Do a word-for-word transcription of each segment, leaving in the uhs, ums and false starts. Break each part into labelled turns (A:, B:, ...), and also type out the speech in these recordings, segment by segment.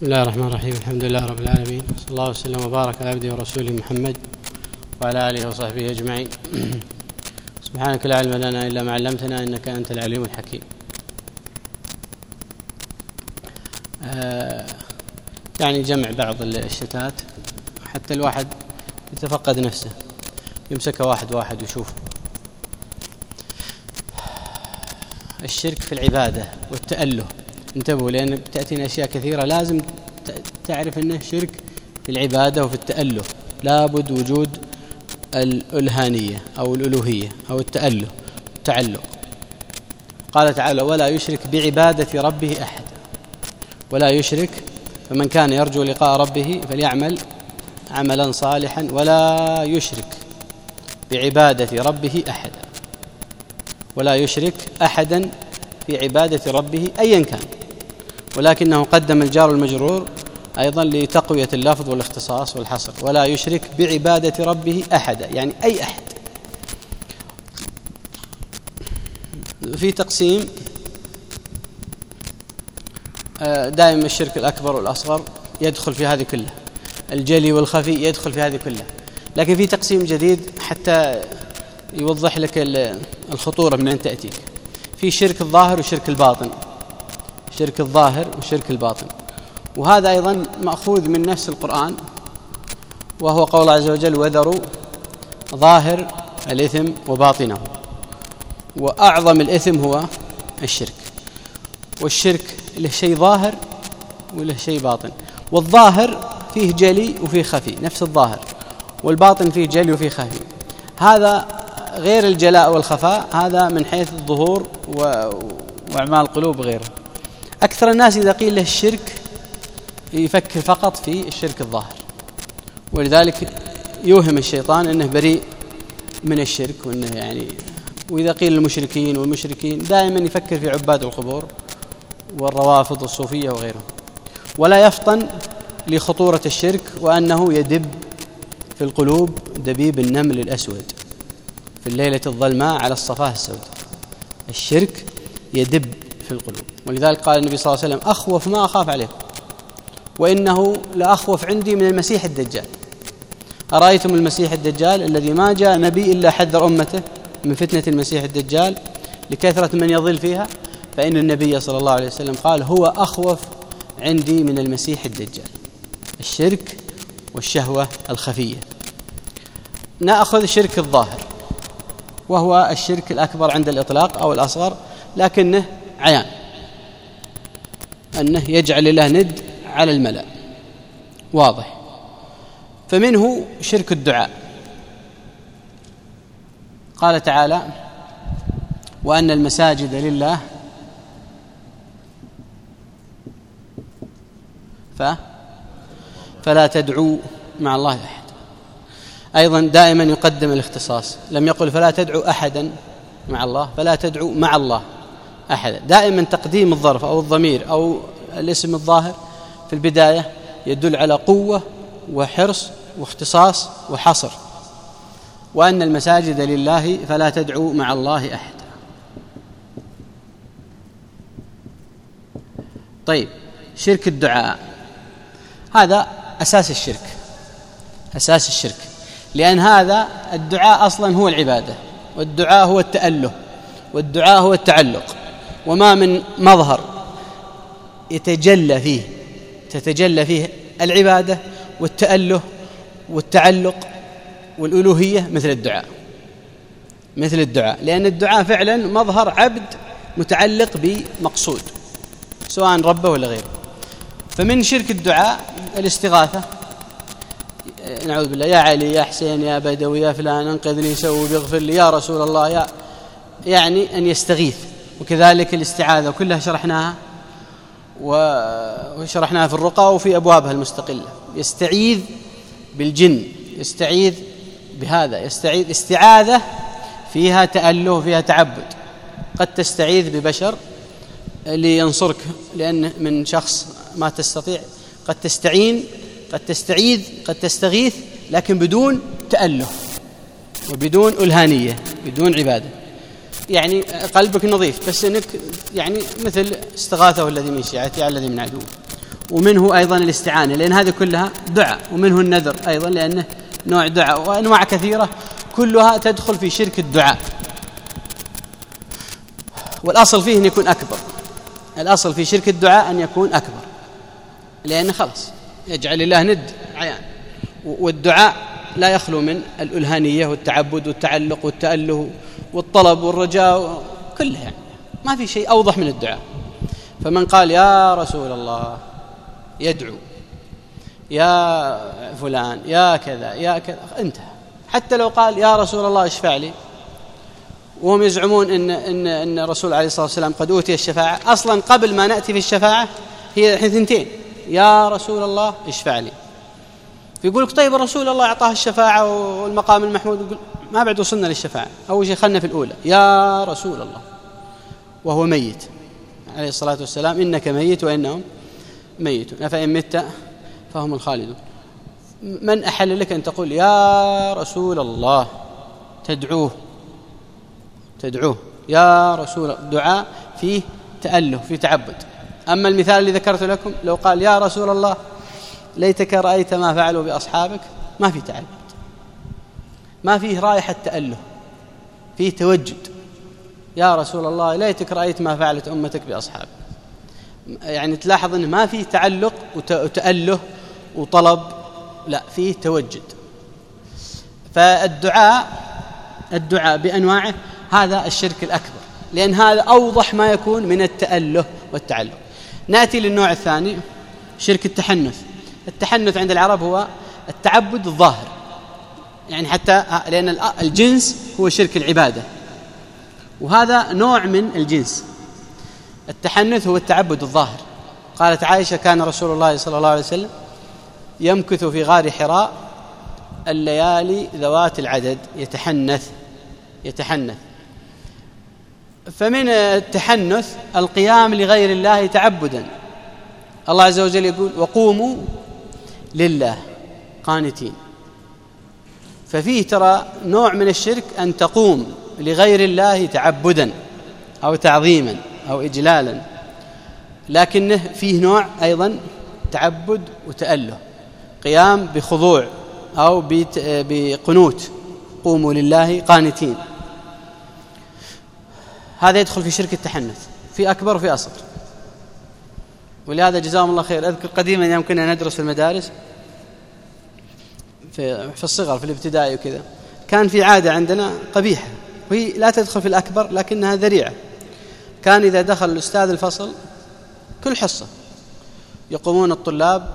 A: بسم الله الرحمن الرحيم. الحمد لله رب العالمين، صلى الله وسلم وبارك على عبده ورسوله محمد وعلى آله وصحبه أجمعين. سبحانك لا علم لنا إلا ما علمتنا إنك أنت العليم الحكيم. آه يعني جمع بعض الشتات حتى الواحد يتفقد نفسه، يمسكه واحد واحد ويشوف. الشرك في العبادة والتأله، انتبهوا لأن بتأتينا أشياء كثيرة لازم تعرف أنه شرك في العبادة وفي التأله، لابد وجود الألهانية أو الألوهية أو التأله التعلق. قال تعالى: ولا يشرك بعبادة ربه أحد. ولا يشرك، فمن كان يرجو لقاء ربه فليعمل عملا صالحا ولا يشرك بعبادة ربه أحدا. ولا يشرك أحدا في عبادة ربه أيا كان، ولكنه قدم الجار المجرور أيضا لتقوية اللفظ والاختصاص والحصر. ولا يشرك بعبادة ربه أحدا، يعني أي أحد. في تقسيم دائما الشرك الأكبر والأصغر يدخل في هذه كلها، الجلي والخفي يدخل في هذه كلها، لكن في تقسيم جديد حتى يوضح لك الخطورة من أن تأتيك. في شرك الظاهر وشرك الباطن، شرك الظاهر وشرك الباطن، وهذا أيضا مأخوذ من نفس القرآن، وهو قول الله عز وجل: وذروا ظاهر الإثم وباطنه. وأعظم الإثم هو الشرك، والشرك له شيء ظاهر وله شيء باطن، والظاهر فيه جلي وفيه خفي نفس الظاهر، والباطن فيه جلي وفيه خفي. هذا غير الجلاء والخفاء، هذا من حيث الظهور وأعمال القلوب غيره. أكثر الناس إذا قيل له الشرك يفكر فقط في الشرك الظاهر، ولذلك يوهم الشيطان أنه بريء من الشرك، وأنه يعني وإذا قيل المشركين والمشركين دائما يفكر في عباد القبور والروافض والصوفية وغيرهم، ولا يفطن لخطورة الشرك وأنه يدب في القلوب دبيب النمل الأسود في الليلة الظلماء على الصفاه السوداء. الشرك يدب في القلوب، ولذلك قال النبي صلى الله عليه وسلم: أخوف ما أخاف عليكم وإنه لأخوف عندي من المسيح الدجال. أرأيتم المسيح الدجال الذي ما جاء نبي إلا حذر أمته من فتنة المسيح الدجال لكثرة من يضل فيها، فإن النبي صلى الله عليه وسلم قال: هو أخوف عندي من المسيح الدجال. الشرك والشهوة الخفية. نأخذ الشرك الظاهر، وهو الشرك الأكبر عند الإطلاق أو الأصغر، لكنه عيان، أنه يجعل الله ند على الملأ، واضح. فمنه شرك الدعاء. قال تعالى: وأن المساجد لله ف فلا تدعوا مع الله أحد. أيضا دائما يقدم الاختصاص، لم يقل فلا تدعو أحدا مع الله، فلا تدعو مع الله أحدا. دائما تقديم الظرف أو الضمير أو الاسم الظاهر في البداية يدل على قوة وحرص واختصاص وحصر. وأن المساجد لله فلا تدعو مع الله أحدا. طيب، شرك الدعاء هذا أساس الشرك، أساس الشرك، لأن هذا الدعاء أصلا هو العبادة، والدعاء هو التأله، والدعاء هو التعلق، وما من مظهر يتجلى فيه تتجلى فيه العبادة والتأله والتعلق والألوهية مثل الدعاء، مثل الدعاء، لأن الدعاء فعلا مظهر عبد متعلق بمقصود سواء ربه ولا غيره. فمن شرك الدعاء الاستغاثة، نعوذ بالله: يا علي، يا حسين، يا بدوي، يا فلان، انقذني، سوي، بيغفر لي، يا رسول الله، يا يعني أن يستغيث. وكذلك الاستعاذة كلها شرحناها وشرحناها في الرقى وفي أبوابها المستقلة. يستعيذ بالجن، يستعيذ بهذا، يستعيذ استعاذة فيها تأله وفيها تعبد. قد تستعيذ ببشر لينصرك لأن من شخص ما تستطيع، قد تستعين، قد تستعيذ، قد تستغيث، لكن بدون تأله وبدون ألهانية، بدون عبادة. يعني قلبك نظيف، بس انك يعني مثل استغاثه الذي من شيعتي على الذي من عدوه. ومنه أيضا الاستعانة لأن هذه كلها دعاء، ومنه النذر أيضا لأنه نوع دعاء، وأنواع كثيرة كلها تدخل في شرك الدعاء. والأصل فيه أن يكون أكبر، الأصل في شرك الدعاء أن يكون أكبر، لأن خلاص يجعل الله ند عيان. والدعاء لا يخلو من الألهانية والتعبد والتعلق والتأله والطلب والرجاء كلها، يعني ما في شيء أوضح من الدعاء. فمن قال يا رسول الله يدعو، يا فلان يا كذا يا كذا انتهى. حتى لو قال يا رسول الله اشفع لي، وهم يزعمون إن, إن, إن الرسول عليه الصلاة والسلام قد أوتي الشفاعة، أصلا قبل ما نأتي في الشفاعة هي ثنتين، يا رسول الله اشفع لي. فيقولك طيب الرسول الله أعطاه الشفاعة والمقام المحمود، يقول ما بعد وصلنا للشفاعة، أول شيء خلنا في الأولى يا رسول الله وهو ميت عليه الصلاة والسلام، إنك ميت وإنهم ميت أفإن مت فهم الخالدون. من أحل لك أن تقول يا رسول الله تدعوه تدعوه يا رسول، دعاء فيه تأله فيه تعبد. أما المثال اللي ذكرت لكم لو قال يا رسول الله ليتك رأيت ما فعلوا بأصحابك، ما فيه تعبد، ما فيه رائحة تأله، فيه توجد. يا رسول الله ليتك رأيت ما فعلت أمتك بأصحابك، يعني تلاحظ أنه ما فيه تعلق وتأله وطلب، لا فيه توجد. فالدعاء الدعاء بأنواعه هذا الشرك الأكبر، لأن هذا أوضح ما يكون من التأله والتعلق. نأتي للنوع الثاني، شرك التحنث. التحنث عند العرب هو التعبد الظاهر، يعني حتى لأن الجنس هو شرك العبادة، وهذا نوع من الجنس. التحنث هو التعبد الظاهر. قالت عائشة كان رسول الله صلى الله عليه وسلم يمكث في غار حراء الليالي ذوات العدد يتحنث يتحنث فمن التحنث القيام لغير الله تعبدا. الله عز وجل يقول وقوموا لله قانتين، ففيه ترى نوع من الشرك أن تقوم لغير الله تعبدا أو تعظيما أو إجلالا، لكنه فيه نوع أيضا تعبد وتأله، قيام بخضوع أو بقنوت، قوموا لله قانتين. هذا يدخل في شرك التحنث، في أكبر وفي أصغر. ولهذا جزاهم الله خير، أذكر قديما يوم كنا ندرس في المدارس في, في الصغر في الابتدائي وكذا، كان في عادة عندنا قبيحة وهي لا تدخل في الأكبر لكنها ذريعة. كان إذا دخل الأستاذ الفصل كل حصة يقومون الطلاب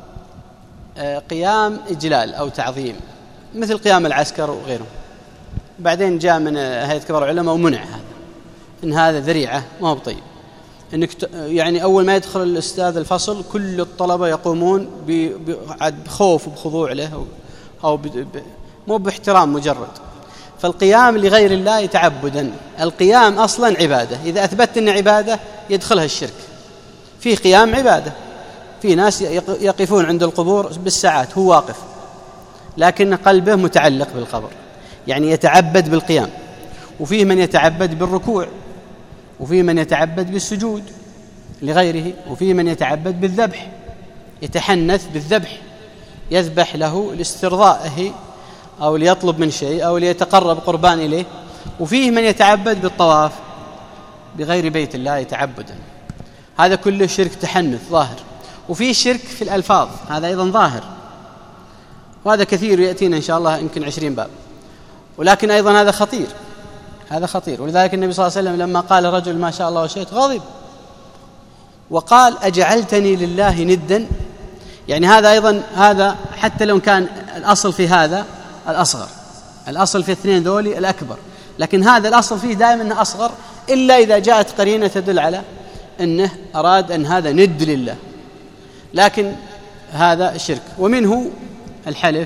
A: قيام إجلال أو تعظيم مثل قيام العسكر وغيره. بعدين جاء من هيئة كبار العلماء ومنع هذا، إن هذا ذريعة ما هو طيب. إنك يعني أول ما يدخل الأستاذ الفصل كل الطلبة يقومون بخوف وبخضوع له أو مو باحترام مجرد. فالقيام لغير الله تعبدا، القيام أصلا عبادة، إذا أثبت أن عبادة يدخلها الشرك. في قيام عبادة، في ناس يقفون عند القبور بالساعات هو واقف لكن قلبه متعلق بالقبر، يعني يتعبد بالقيام. وفيه من يتعبد بالركوع، وفيه من يتعبد بالسجود لغيره، وفيه من يتعبد بالذبح، يتحنث بالذبح، يذبح له لاسترضائه أو ليطلب من شيء أو ليتقرب قربان إليه. وفيه من يتعبد بالطواف بغير بيت الله تعبدا، هذا كله شرك تحنث ظاهر. وفيه شرك في الألفاظ، هذا أيضا ظاهر، وهذا كثير يأتينا إن شاء الله يمكن عشرين باب، ولكن أيضا هذا خطير هذا خطير. ولذلك النبي صلى الله عليه وسلم لما قال رجل ما شاء الله وشئت غضب وقال أجعلتني لله ندا، يعني هذا أيضا هذا حتى لو كان الأصل في هذا الأصغر، الأصل في الاثنين ذولي الأكبر، لكن هذا الأصل فيه دائما أنه أصغر إلا إذا جاءت قرينة تدل على أنه أراد أن هذا ند لله، لكن هذا شرك. ومنه الحلف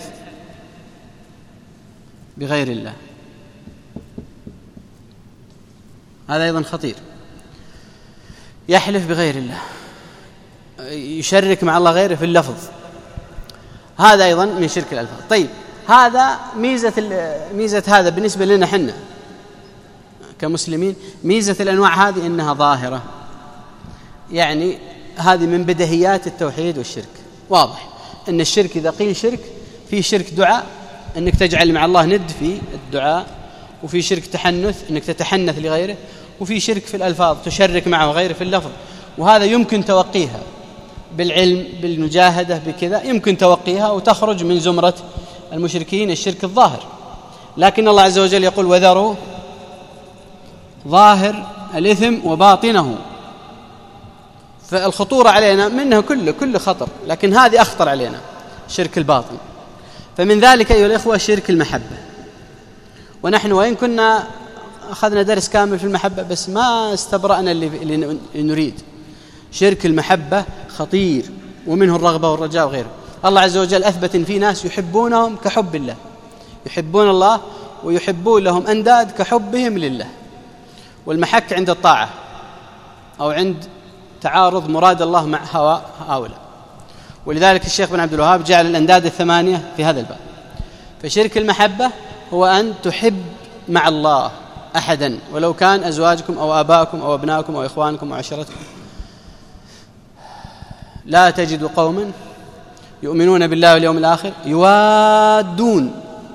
A: بغير الله، هذا أيضا خطير، يحلف بغير الله، يشرك مع الله غيره في اللفظ، هذا أيضا من شرك الألفاظ. طيب هذا ميزة ميزة هذا بالنسبة لنا حنا كمسلمين، ميزة الأنواع هذه إنها ظاهرة، يعني هذه من بديهيات التوحيد والشرك. واضح أن الشرك إذا قيل شرك، في شرك دعاء أنك تجعل مع الله ند في الدعاء، وفي شرك تحنث أنك تتحنث لغيره، وفي شرك في الألفاظ تشرك معه غيره في اللفظ، وهذا يمكن توقيها بالعلم بالمجاهدة بكذا، يمكن توقيها وتخرج من زمرة المشركين الشرك الظاهر. لكن الله عز وجل يقول وذروا ظاهر الإثم وباطنه، فالخطورة علينا منها كل كل خطر، لكن هذه أخطر علينا شرك الباطن. فمن ذلك أيها الإخوة شرك المحبة. ونحن وإن كنا أخذنا درس كامل في المحبة بس ما استبرأنا اللي نريد. شرك المحبة خطير، ومنه الرغبة والرجاء وغيره. الله عز وجل أثبت إن في ناس يحبونهم كحب الله، يحبون الله ويحبون لهم أنداد كحبهم لله. والمحك عند الطاعة أو عند تعارض مراد الله مع هوى هؤلاء. ولذلك الشيخ بن عبد الوهاب جعل الأنداد الثمانية في هذا الباب. فشرك المحبة هو أن تحب مع الله أحدا، ولو كان أزواجكم أو آباءكم أو أبناءكم أو إخوانكم أو عشيرتكم. لا تجد قوما يؤمنون بالله واليوم الآخر يوادون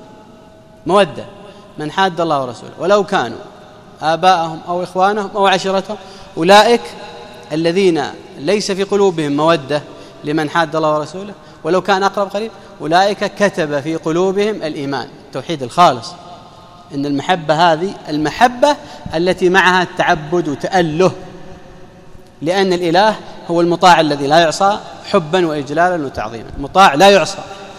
A: مودة من حاد الله ورسوله ولو كانوا آباءهم أو إخوانهم أو عشيرتهم، أولئك الذين ليس في قلوبهم مودة لمن حاد الله ورسوله ولو كان أقرب قريب، أولئك كتب في قلوبهم الإيمان، التوحيد الخالص. إن المحبة هذه المحبة التي معها التعبد وتأله، لأن الإله هو المطاع الذي لا يعصى حبا وإجلالا وتعظيما، مطاع لا يعصى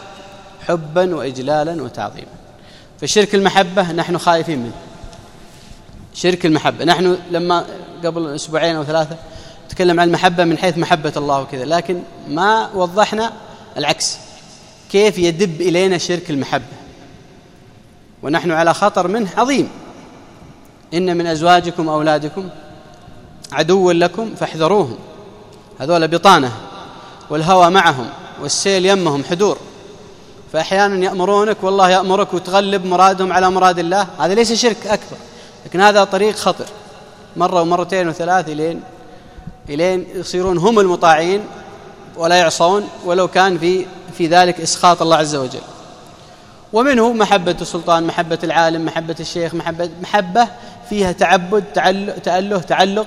A: حبا وإجلالا وتعظيما. فشرك المحبة نحن خائفين منه. شرك المحبة، نحن لما قبل أسبوعين أو ثلاثة تكلم عن المحبة من حيث محبة الله وكذا، لكن ما وضحنا العكس، كيف يدب إلينا شرك المحبة ونحن على خطر منه عظيم. إن من أزواجكم أولادكم عدوا لكم فاحذروهم، هذول بطانة والهوى معهم والسيل يمهم حدور، فأحيانا يأمرونك والله يأمرك وتغلب مرادهم على مراد الله. هذا ليس شرك أكبر، لكن هذا طريق خطر، مرة ومرتين وثلاث إلين إلين يصيرون هم المطاعين ولا يعصون ولو كان في في ذلك إسخاط الله عز وجل. ومنه محبة السلطان، محبة العالم، محبة الشيخ، محبة محبة فيها تعبد تأله تعلق،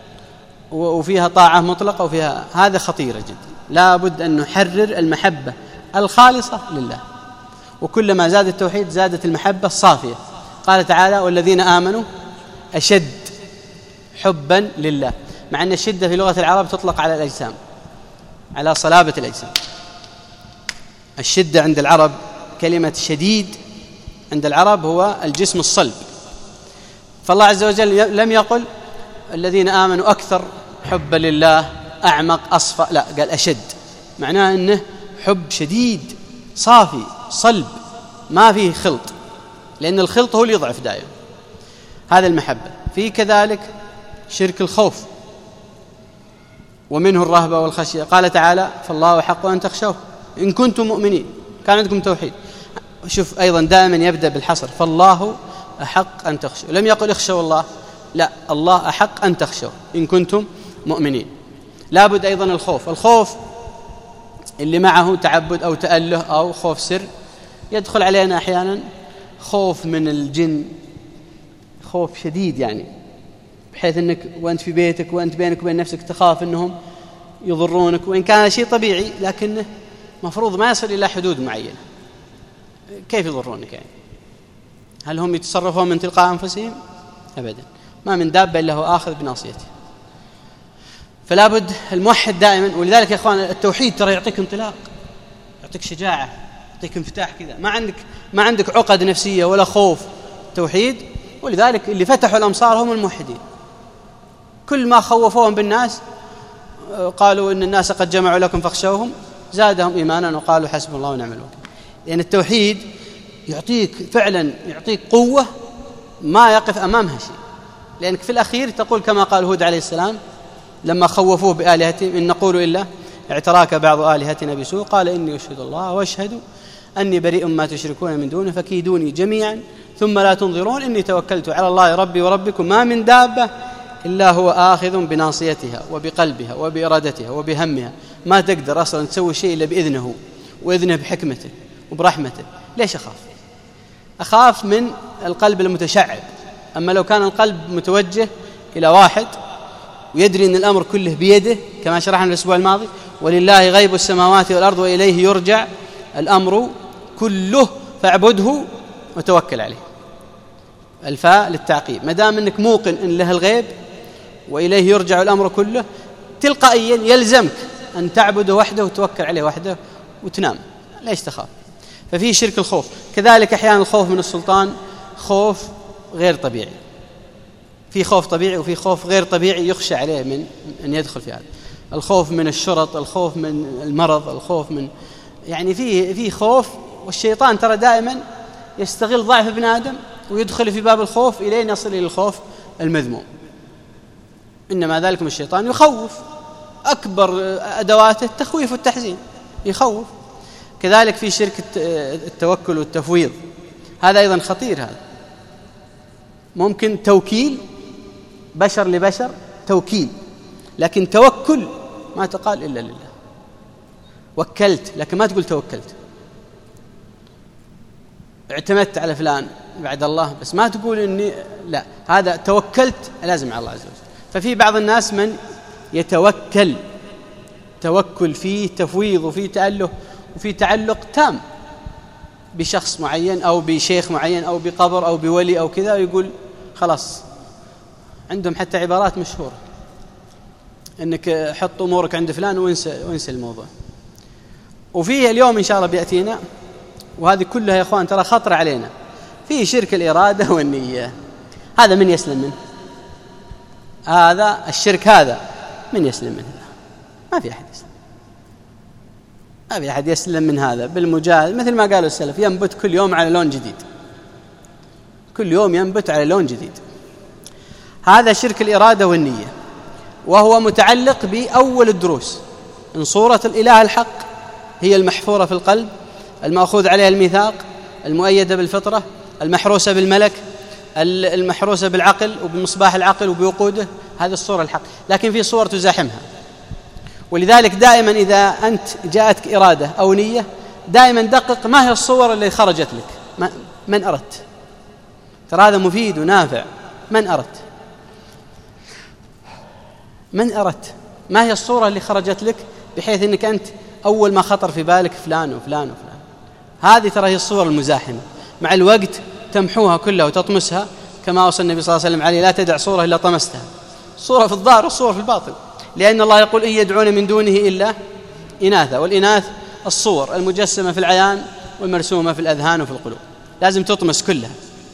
A: وفيها طاعة مطلقة، وفيها هذا خطيرة جدا. لا بد أن نحرر المحبة الخالصة لله، وكلما زاد التوحيد زادت المحبة الصافية. قال تعالى والذين آمنوا أشد حبا لله، مع أن الشدة في لغة العرب تطلق على الأجسام، على صلابة الأجسام. الشدة عند العرب كلمة شديد عند العرب هو الجسم الصلب. فالله عز وجل لم يقل الذين آمنوا أكثر حبا لله أعمق أصفى، لا، قال أشد، معناه أنه حب شديد صافي صلب ما فيه خلط، لأن الخلط هو اللي يضعف دائما. هذا المحبة. في كذلك شرك الخوف، ومنه الرهبة والخشية. قال تعالى فالله حق أن تخشوه إن كنتم مؤمنين، كان عندكم توحيد. شوف أيضا دائما يبدأ بالحصر، فالله أحق أن تخشوه، لم يقل اخشوا الله، لا، الله أحق أن تخشوه إن كنتم مؤمنين. لابد أيضا الخوف، الخوف اللي معه تعبد أو تأله أو خوف سر. يدخل علينا أحيانا خوف من الجن، خوف شديد يعني، بحيث أنك وأنت في بيتك وأنت بينك وبين نفسك تخاف أنهم يضرونك، وإن كان شيء طبيعي لكنه مفروض ما يصل إلى حدود معينة. كيف يضرونك يعني؟ هل هم يتصرفون من تلقاء أنفسهم؟ أبدا، ما من دابة إلا هو آخذ بناصيته. فلا بد الموحد دائما. ولذلك يا إخوان التوحيد ترى يعطيك انطلاق، يعطيك شجاعة، يعطيك انفتاح كذا، ما عندك ما عندك عقد نفسية ولا خوف. توحيد. ولذلك اللي فتحوا الأمصار هم الموحدين، كل ما خوفوهم بالناس قالوا إن الناس قد جمعوا لكم فاخشوهم زادهم إيمانا وقالوا حسبنا الله ونعم الوكيل. لأن يعني التوحيد يعطيك فعلا، يعطيك قوة ما يقف أمامها شيء، لأنك في الأخير تقول كما قال هود عليه السلام لما خوفوه بآلهتهم إن نقول إلا اعتراك بعض آلهتنا بسوء قال إني أشهد الله وأشهد أني بريء ما تشركون من دونه فكيدوني جميعا ثم لا تنظرون إني توكلت على الله ربي وربكم ما من دابة إلا هو آخذ بناصيتها وبقلبها وبإرادتها وبهمها، ما تقدر أصلا تسوي شيء إلا بإذنه وإذنه بحكمته وبرحمته. ليش أخاف؟ أخاف من القلب المتشعب. أما لو كان القلب متوجه إلى واحد ويدري أن الأمر كله بيده، كما شرحنا الأسبوع الماضي: ولله غيب السماوات والأرض وإليه يرجع الأمر كله فاعبده وتوكل عليه. الفاء للتعقيب. ما دام أنك موقن أن له الغيب وإليه يرجع الأمر كله، تلقائيا يلزمك أن تعبده وحده وتوكل عليه وحده وتنام. ليش تخاف؟ ففي شرك الخوف. كذلك أحيانا الخوف من السلطان خوف غير طبيعي، في خوف طبيعي وفي خوف غير طبيعي يخشى عليه من أن يدخل في هذا. الخوف من الشرط، الخوف من المرض، الخوف من يعني في في خوف. والشيطان ترى دائما يستغل ضعف ابن آدم ويدخل في باب الخوف إلى أن يصل إلى الخوف المذموم. إنما ذلكم الشيطان يخوف، أكبر أدواته التخويف والتحزين، يخوف. كذلك في شرك التوكل والتفويض، هذا أيضا خطير. هذا ممكن توكيل بشر لبشر، توكيل، لكن توكل ما تقال إلا لله. وكلت لكن ما تقول توكلت. اعتمدت على فلان بعد الله، بس ما تقول إني لا، هذا توكلت لازم على الله عز وجل. ففي بعض الناس من يتوكل توكل فيه تفويض وفيه تأله وفيه تعلق تام بشخص معين أو بشيخ معين أو بقبر أو بولي أو كذا، ويقول خلاص. عندهم حتى عبارات مشهورة إنك حط أمورك عند فلان وانسى وانسى الموضوع. وفيه اليوم إن شاء الله بيأتينا، وهذه كلها يا أخوان ترى خطر علينا، فيه شرك الإرادة والنية. هذا من يسلم منه؟ هذا الشرك هذا من يسلم منه؟ ما في أحد يسلم، ما في أحد يسلم من هذا بالمجاهد. مثل ما قالوا السلف: ينبت كل يوم على لون جديد، كل يوم ينبت على لون جديد. هذا شرك الإرادة والنية، وهو متعلق بأول الدروس. إن صورة الإله الحق هي المحفورة في القلب، المأخوذ عليها الميثاق، المؤيدة بالفطرة، المحروسة بالملك، المحروسة بالعقل وبمصباح العقل وبوقوده، هذه الصورة الحق. لكن في صور تزاحمها. ولذلك دائما إذا أنت جاءتك إرادة أو نية، دائما دقق ما هي الصور اللي خرجت لك، من أردت. ترى هذا مفيد ونافع. من أردت؟ من أردت؟ ما هي الصورة اللي خرجت لك بحيث أنك أنت أول ما خطر في بالك فلان وفلان وفلان؟ هذه ترى هي الصور المزاحمة. مع الوقت تمحوها كلها وتطمسها، كما وصى النبي صلى الله عليه وسلم عليه: لا تدع صورة إلا طمستها. صورة في الظاهر والصورة في الباطن، لأن الله يقول: إن يدعون من دونه إلا إناثا. والإناث الصور المجسمة في العيان والمرسومة في الأذهان وفي القلوب، لازم تطمس كلها.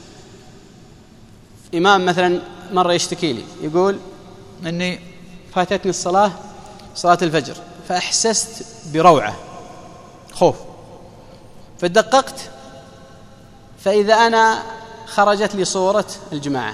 A: إمام مثلا مرة يشتكي لي يقول: أني فاتتني الصلاة، صلاة الفجر، فأحسست بروعة خوف، فدققت، فإذا أنا خرجت لي صورة الجماعة،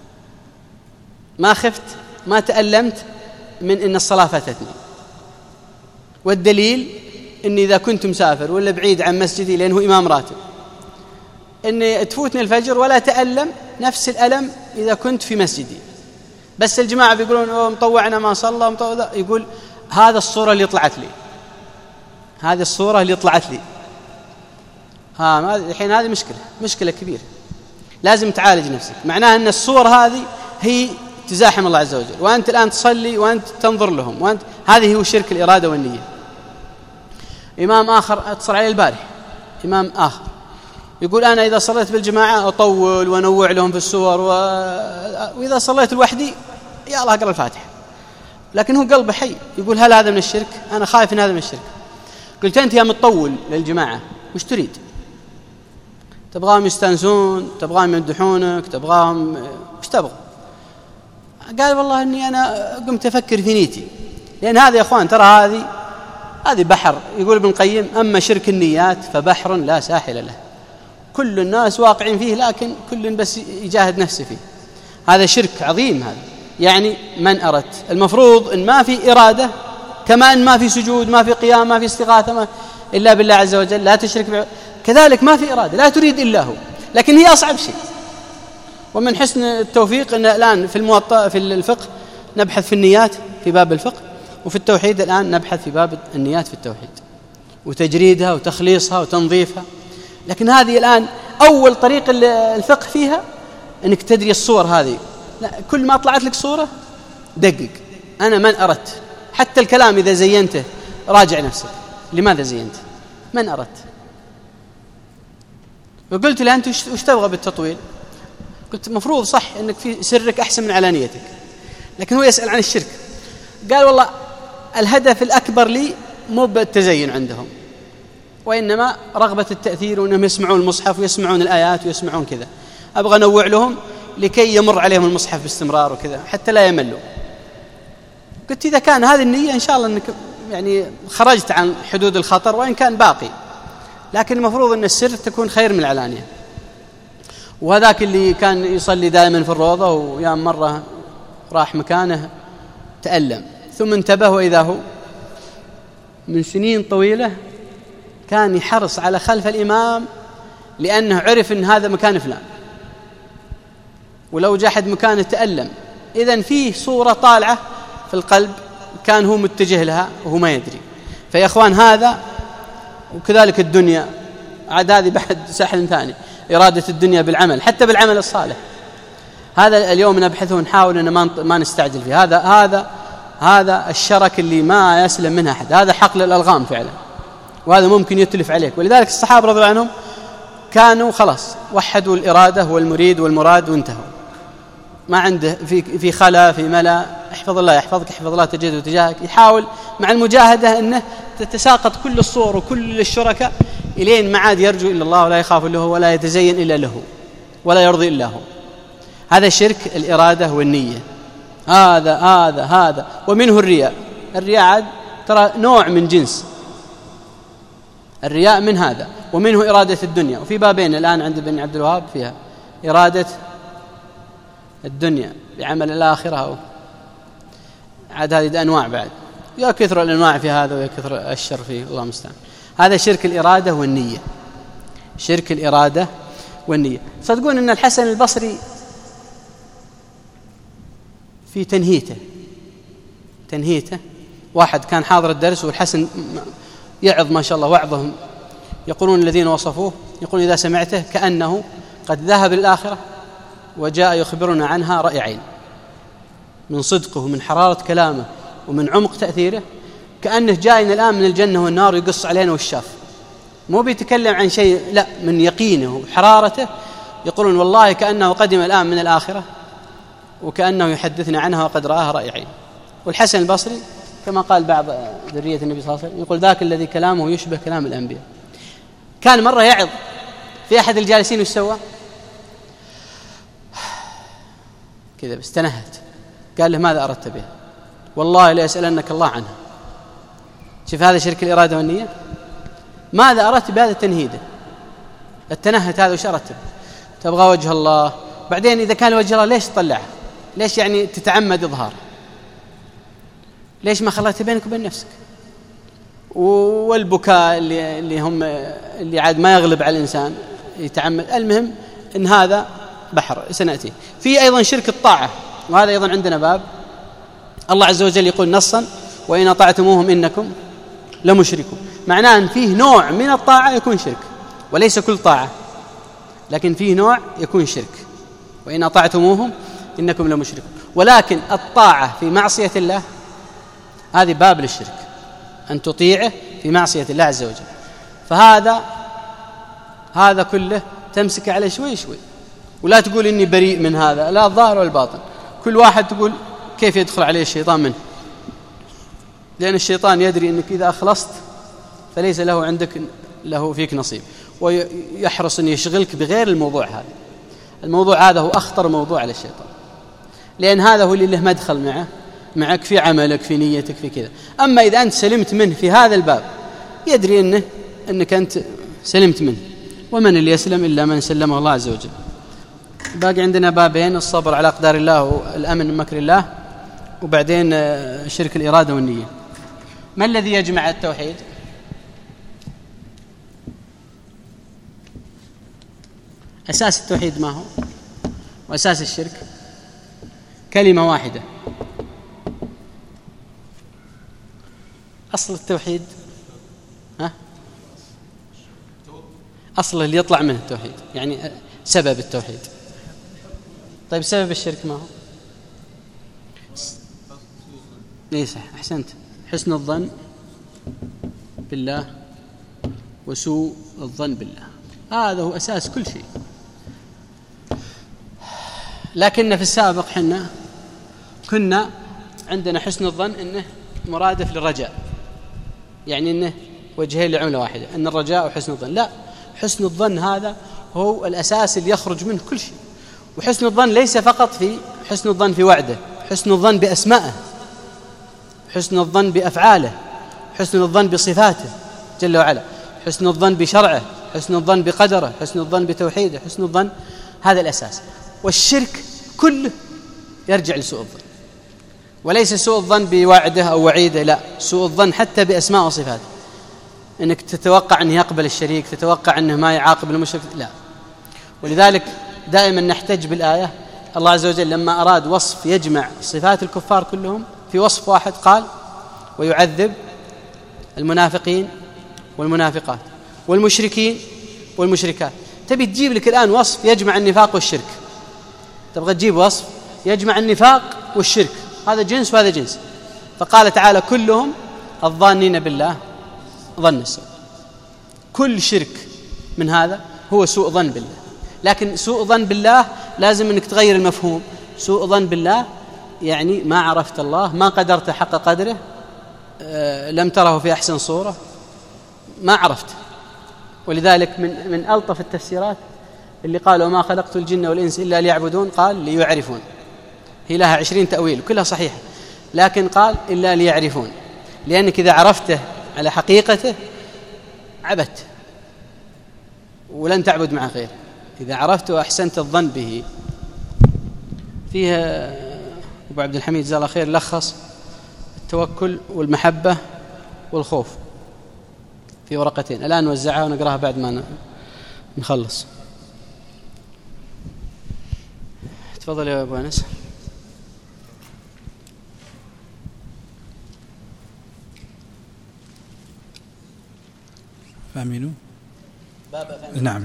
A: ما خفت ما تألمت من إن الصلاة فاتتني. والدليل إني إذا كنت مسافر ولا بعيد عن مسجدي لأنه إمام راتب، إني تفوتني الفجر ولا تألم نفس الألم إذا كنت في مسجدي. بس الجماعة بيقولون مطوعنا ما صلى مطوع، يقول هذا الصورة اللي طلعت لي، هذه الصورة اللي طلعت لي. ها الحين هذه مشكلة، مشكلة كبيرة، لازم تعالج نفسك. معناها أن الصور هذه هي تزاحم الله عز وجل، وأنت الآن تصلي وأنت تنظر لهم، وأنت هذه هو شرك الإرادة والنية. إمام آخر اتصل عليه البارح، إمام آخر يقول: أنا إذا صليت بالجماعة أطول وأنوع لهم في السور، و... وإذا صليت لوحدي يا الله أقرأ الفاتحة. لكن هو قلبه حي، يقول: هل هذا من الشرك؟ أنا خايف إن هذا من الشرك. قلت: أنت يا متطول للجماعة وش تريد؟ تبغاهم يستانسون، تبغاهم يمدحونك، تبغاهم وش تبغى؟ قال: والله إني أنا قمت أفكر في نيتي. لأن هذا يا أخوان ترى هذه هذه بحر. يقول ابن القيم: أما شرك النيات فبحر لا ساحل له، كل الناس واقعين فيه لكن كل بس يجاهد نفسه فيه. هذا شرك عظيم. هذا يعني من أردت، المفروض إن ما في إرادة، كما أن ما في سجود، ما في قيام، ما في استغاثة ما إلا بالله عز وجل، لا تشرك ب... كذلك ما في إرادة، لا تريد إلا هو، لكن هي أصعب شيء. ومن حسن التوفيق أن الآن في الموطأ في الفقه نبحث في النيات في باب الفقه، وفي التوحيد الآن نبحث في باب النيات في التوحيد وتجريدها وتخليصها وتنظيفها. لكن هذه الآن أول طريق الفقه فيها أنك تدري الصور هذه. لا، كل ما طلعت لك صورة دقق، أنا من أردت. حتى الكلام إذا زينته راجع نفسك، لماذا زينته؟ من أردت؟ وقلت له أنت وش تبغى بالتطويل؟ قلت مفروض صح أنك في سرك أحسن من علانيتك، لكن هو يسأل عن الشرك. قال والله الهدف الأكبر لي مو بالتزين عندهم، وإنما رغبة التأثير، وأنهم يسمعون المصحف ويسمعون الآيات ويسمعون كذا. أبغى أنوع لهم لكي يمر عليهم المصحف باستمرار وكذا حتى لا يملوا. قلت إذا كان هذه النية إن شاء الله أنك يعني خرجت عن حدود الخطر وإن كان باقي، لكن المفروض أن السر تكون خير من العلانية. وهذاك اللي كان يصلي دائما في الروضة ويا مرة راح مكانه تألم ثم انتبه، وإذا هو من سنين طويلة كان يحرص على خلف الإمام لأنه عرف أن هذا مكان فلان، ولو جاء حد مكانه تألم. إذن فيه صورة طالعة في القلب كان هو متجه لها وهو ما يدري. فيا أخوان هذا، وكذلك الدنيا عاد هذه بعد سحل ثاني، إرادة الدنيا بالعمل حتى بالعمل الصالح. هذا اليوم نبحثه ونحاول أن ما نستعجل فيه. هذا هذا هذا الشرك اللي ما يسلم منها أحد، هذا حقل الألغام فعلا، وهذا ممكن يتلف عليك. ولذلك الصحابة رضي الله عنهم كانوا خلاص وحدوا الإرادة والمريد والمراد وانتهوا، ما عنده في في خلا في ملا. احفظ الله يحفظك، احفظ الله تجده تجاهك. يحاول مع المجاهدة أنه تتساقط كل الصور وكل الشركاء إلين ما عاد يرجو إلا الله ولا يخاف إلا هو ولا يتزين إلا له ولا يرضي إلا هو. هذا شرك الإرادة والنية. هذا هذا هذا ومنه الرياء. الرياء عاد ترى نوع من جنس الرياء من هذا، ومنه إرادة الدنيا. وفي بابين الآن عند ابن عبد الوهاب فيها إرادة الدنيا بعمل الآخرة، عاد هذه أنواع بعد، يا كثر الأنواع في هذا ويا كثر الشر فيه، الله المستعان. هذا شرك الإرادة والنية، شرك الإرادة والنية. صدقون أن الحسن البصري في تنهيته تنهيته واحد كان حاضر الدرس والحسن يعظ ما شاء الله وعظهم، يقولون الذين وصفوه يقولون إذا سمعته كأنه قد ذهب للآخرة وجاء يخبرنا عنها رأي عين، من صدقه ومن حرارة كلامه ومن عمق تأثيره، كأنه جاينا الآن من الجنة والنار يقص علينا والشاف، مو بيتكلم عن شيء، لا، من يقينه وحرارته. يقولون والله كأنه قدم الآن من الآخرة وكأنه يحدثنا عنها وقد رآها رأي عين. والحسن البصري كما قال بعض ذرية النبي صلى الله عليه وسلم يقول ذاك الذي كلامه يشبه كلام الأنبياء. كان مرة يعظ في أحد الجالسين وش سوى؟ كذا بس تنهت، قال له ماذا أردت به؟ والله لا يسألنك الله عنها. شوف هذا شرك الإرادة والنية. ماذا أردت بهذا التنهيد التنهت هذا؟ وش أردت؟ تبغى وجه الله. بعدين إذا كان وجه الله ليش تطلعه؟ ليش يعني تتعمد إظهار؟ ليش ما خليته بينك وبين نفسك؟ والبكاء اللي, اللي هم اللي عاد ما يغلب على الإنسان يتعمد. المهم إن هذا بحر سنأتي. في أيضا شرك الطاعة، وهذا أيضا عندنا باب. الله عز وجل يقول نصا وإن أطعتموهم إنكم لمشركون، معناه أن فيه نوع من الطاعة يكون شرك، وليس كل طاعة، لكن فيه نوع يكون شرك. وإن أطعتموهم إنكم لمشركون. ولكن الطاعة في معصية الله هذه باب للشرك، أن تطيعه في معصية الله عز وجل. فهذا هذا كله تمسك عليه شوي شوي، ولا تقول إني بريء من هذا، لا الظاهر والباطن. كل واحد تقول كيف يدخل عليه الشيطان منه، لأن الشيطان يدري أنك إذا أخلصت فليس له عندك له فيك نصيب، ويحرص أن يشغلك بغير الموضوع هذا. الموضوع هذا هو أخطر موضوع على الشيطان، لأن هذا هو اللي له مدخل معه معك في عملك في نيتك في كذا. أما إذا أنت سلمت منه في هذا الباب يدري أنه أنك أنت سلمت منه، ومن اللي يسلم إلا من سلمه الله عز وجل. باقي عندنا بابين: الصبر على أقدار الله والأمن من مكر الله، وبعدين شرك الإرادة والنية. ما الذي يجمع التوحيد؟ أساس التوحيد ما هو؟ وأساس الشرك كلمة واحدة. أصل التوحيد ها؟ أصل اللي يطلع منه التوحيد، يعني سبب التوحيد. طيب سبب الشرك ما هو؟ ليس أحسنت، حسن الظن بالله وسوء الظن بالله، هذا هو أساس كل شيء. لكن في السابق حنا كنا عندنا حسن الظن إنه مرادف للرجاء، يعني إنه وجهين لعملة واحدة، أن الرجاء وحسن الظن. لا، حسن الظن هذا هو الأساس اللي يخرج منه كل شيء. وحسن الظن ليس فقط في حسن الظن في وعده، حسن الظن بأسمائه، حسن الظن بأفعاله، حسن الظن بصفاته جل وعلا، حسن الظن بشرعه، حسن الظن بقدره، حسن الظن بتوحيده، حسن الظن. هذا الأساس. والشرك كله يرجع لسوء الظن، وليس سوء الظن بوعده أو وعيده، لا، سوء الظن حتى بأسماء وصفاته، أنك تتوقع أنه يقبل الشريك، تتوقع أنه ما يعاقب المشرك، لا. ولذلك دائما نحتج بالآية. الله عز وجل لما أراد وصف يجمع صفات الكفار كلهم في وصف واحد قال: ويعذب المنافقين والمنافقات والمشركين والمشركات. تبي تجيب لك الآن وصف يجمع النفاق والشرك، تبغى تجيب وصف يجمع النفاق والشرك، هذا جنس وهذا جنس. فقال تعالى: كلهم الظانين بالله ظن السوء. كل شرك من هذا هو سوء ظن بالله. لكن سوء ظن بالله لازم أنك تغير المفهوم. سوء ظن بالله يعني ما عرفت الله، ما قدرت حق قدره، أه لم تره في أحسن صورة، ما عرفت. ولذلك من, من ألطف التفسيرات اللي قالوا: ما خلقت الجن والإنس إلا ليعبدون، قال: ليعرفون. هي لها عشرين تأويل كلها صحيحة، لكن قال: إلا ليعرفون، لأنك إذا عرفته على حقيقته عبدت ولن تعبد مع غيره. إذا عرفته وأحسنت الظن به. فيها أبو عبد الحميد جزاه الله خير لخص التوكل والمحبة والخوف في ورقتين، الآن نوزعها ونقراها بعد ما نخلص. تفضل يا أبو أنس.
B: فأمنوا نعم.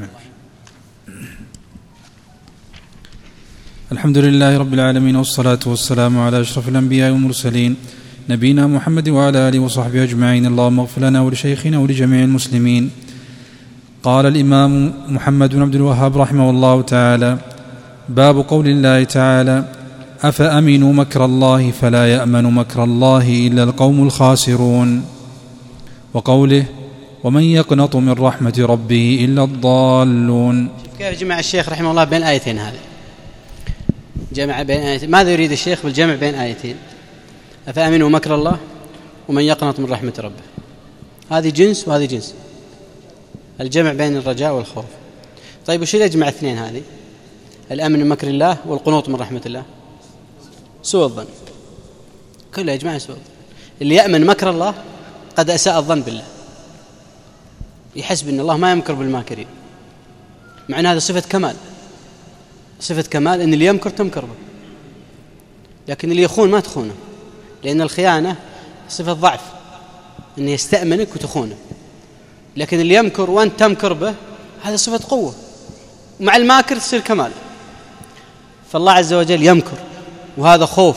B: الحمد لله رب العالمين، والصلاة والسلام على أشرف الأنبياء والمرسلين نبينا محمد وعلى آله وصحبه أجمعين. اللهم اغفر لنا ولشيخنا ولجميع المسلمين. قال الإمام محمد بن عبد الوهاب رحمه الله تعالى: باب قول الله تعالى: أفأمنوا مكر الله فلا يأمن مكر الله إلا القوم الخاسرون. وقوله: ومن يقنط من رحمة ربه إلا الضالون.
A: كيف جمع الشيخ رحمه الله بين آيتين؟ هذا جمع بين آيتين. ماذا يريد الشيخ بالجمع بين آيتين؟ أفأمنوا مكر الله ومن يقنط من رحمة ربه، هذه جنس وهذه جنس، الجمع بين الرجاء والخوف. طيب وش يجمع اثنين هذه؟ الأمن من مكر الله والقنوط من رحمة الله. سوء الظن، كله يجمع سوء الظن. اللي يأمن مكر الله قد أساء الظن بالله، يحسب أن الله ما يمكر بالماكرين، مع أن هذا صفة كمال، صفة كمال أن اللي يمكر تمكر به، لكن اللي يخون ما تخونه، لأن الخيانة صفة ضعف، أنه يستأمنك وتخونه. لكن اللي يمكر وأنت تمكر به هذا صفة قوة، ومع الماكر تصير كمال. فالله عز وجل يمكر، وهذا خوف.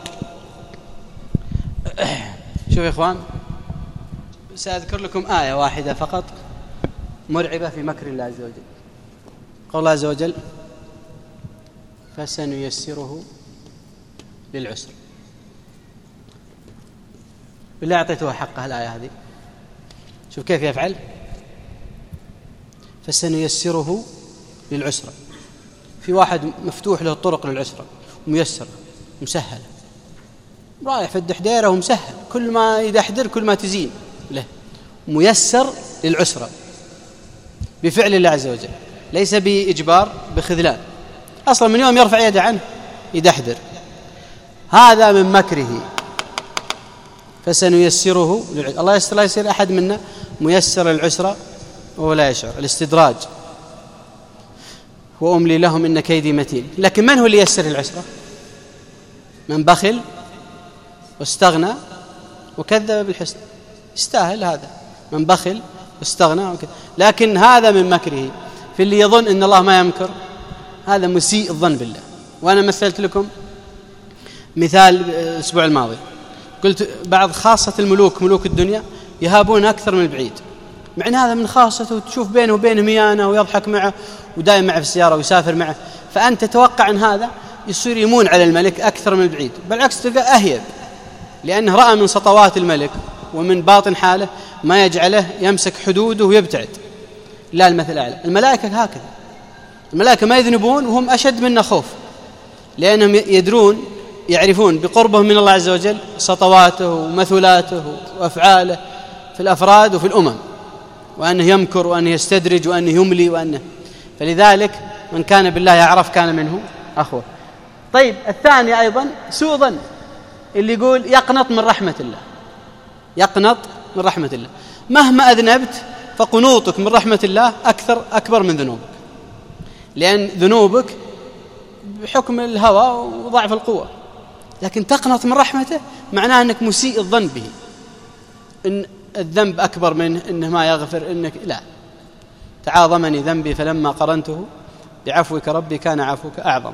A: شوف يا إخوان، سأذكر لكم آية واحدة فقط مرعبة في مكر الله عز وجل. قال الله عز وجل: فسنيسره للعسر. بالله أعطيته حقها الآية هذه. شوف كيف يفعل: فسنيسره للعسر. في واحد مفتوح له الطرق للعسر، ميسر مسهل، رايح في الدحديرة ومسهل، كل ما يدحدر كل ما تزين له، ميسر للعسرة بفعل الله عز وجل، ليس بإجبار بخذلان. أصلا من يوم يرفع يده عنه يدحدر. هذا من مكره. فسنيسره للعسرة. الله يستر، لا يصير أحد منا ميسر للعسرة وهو لا يشعر. الاستدراج وأملي لهم إن كيدي متين. لكن من هو اللي يسر العسرة؟ من بخل واستغنى وكذب بالحسنى، يستاهل هذا، من بخل واستغنى وكذب. لكن هذا من مكره، في اللي يظن إن الله ما يمكر، هذا مسيء الظن بالله. وأنا مثلت لكم مثال الأسبوع الماضي، قلت بعض خاصة الملوك، ملوك الدنيا، يهابون أكثر من البعيد، مع أن هذا من خاصته، وتشوف بينه وبينه ميانة ويضحك معه ودائم معه في السيارة ويسافر معه، فأنت تتوقع أن هذا يصير يمون على الملك أكثر من البعيد، بالعكس تلقى أهيب، لأنه رأى من سطوات الملك ومن باطن حاله ما يجعله يمسك حدوده ويبتعد. لا، المثل الأعلى. الملائكة هكذا، الملائكة ما يذنبون وهم أشد منا خوف، لأنهم يدرون، يعرفون بقربهم من الله عز وجل سطواته ومثلاته وأفعاله في الأفراد وفي الأمم، وأنه يمكر وأنه يستدرج وأنه يملي وأنه، فلذلك من كان بالله يعرف كان منه أخوه. طيب، الثاني أيضا سوء ظن، اللي يقول يقنط من رحمة الله، يقنط من رحمة الله، مهما أذنبت فقنوطك من رحمة الله أكثر أكبر من ذنوبك، لأن ذنوبك بحكم الهوى وضعف القوة، لكن تقنط من رحمته معناه أنك مسيء الظن به، إن الذنب أكبر منه، إنه ما يغفر، إنك لا. تعاظمني ذنبي فلما قرنته بعفوك ربي كان عفوك أعظم.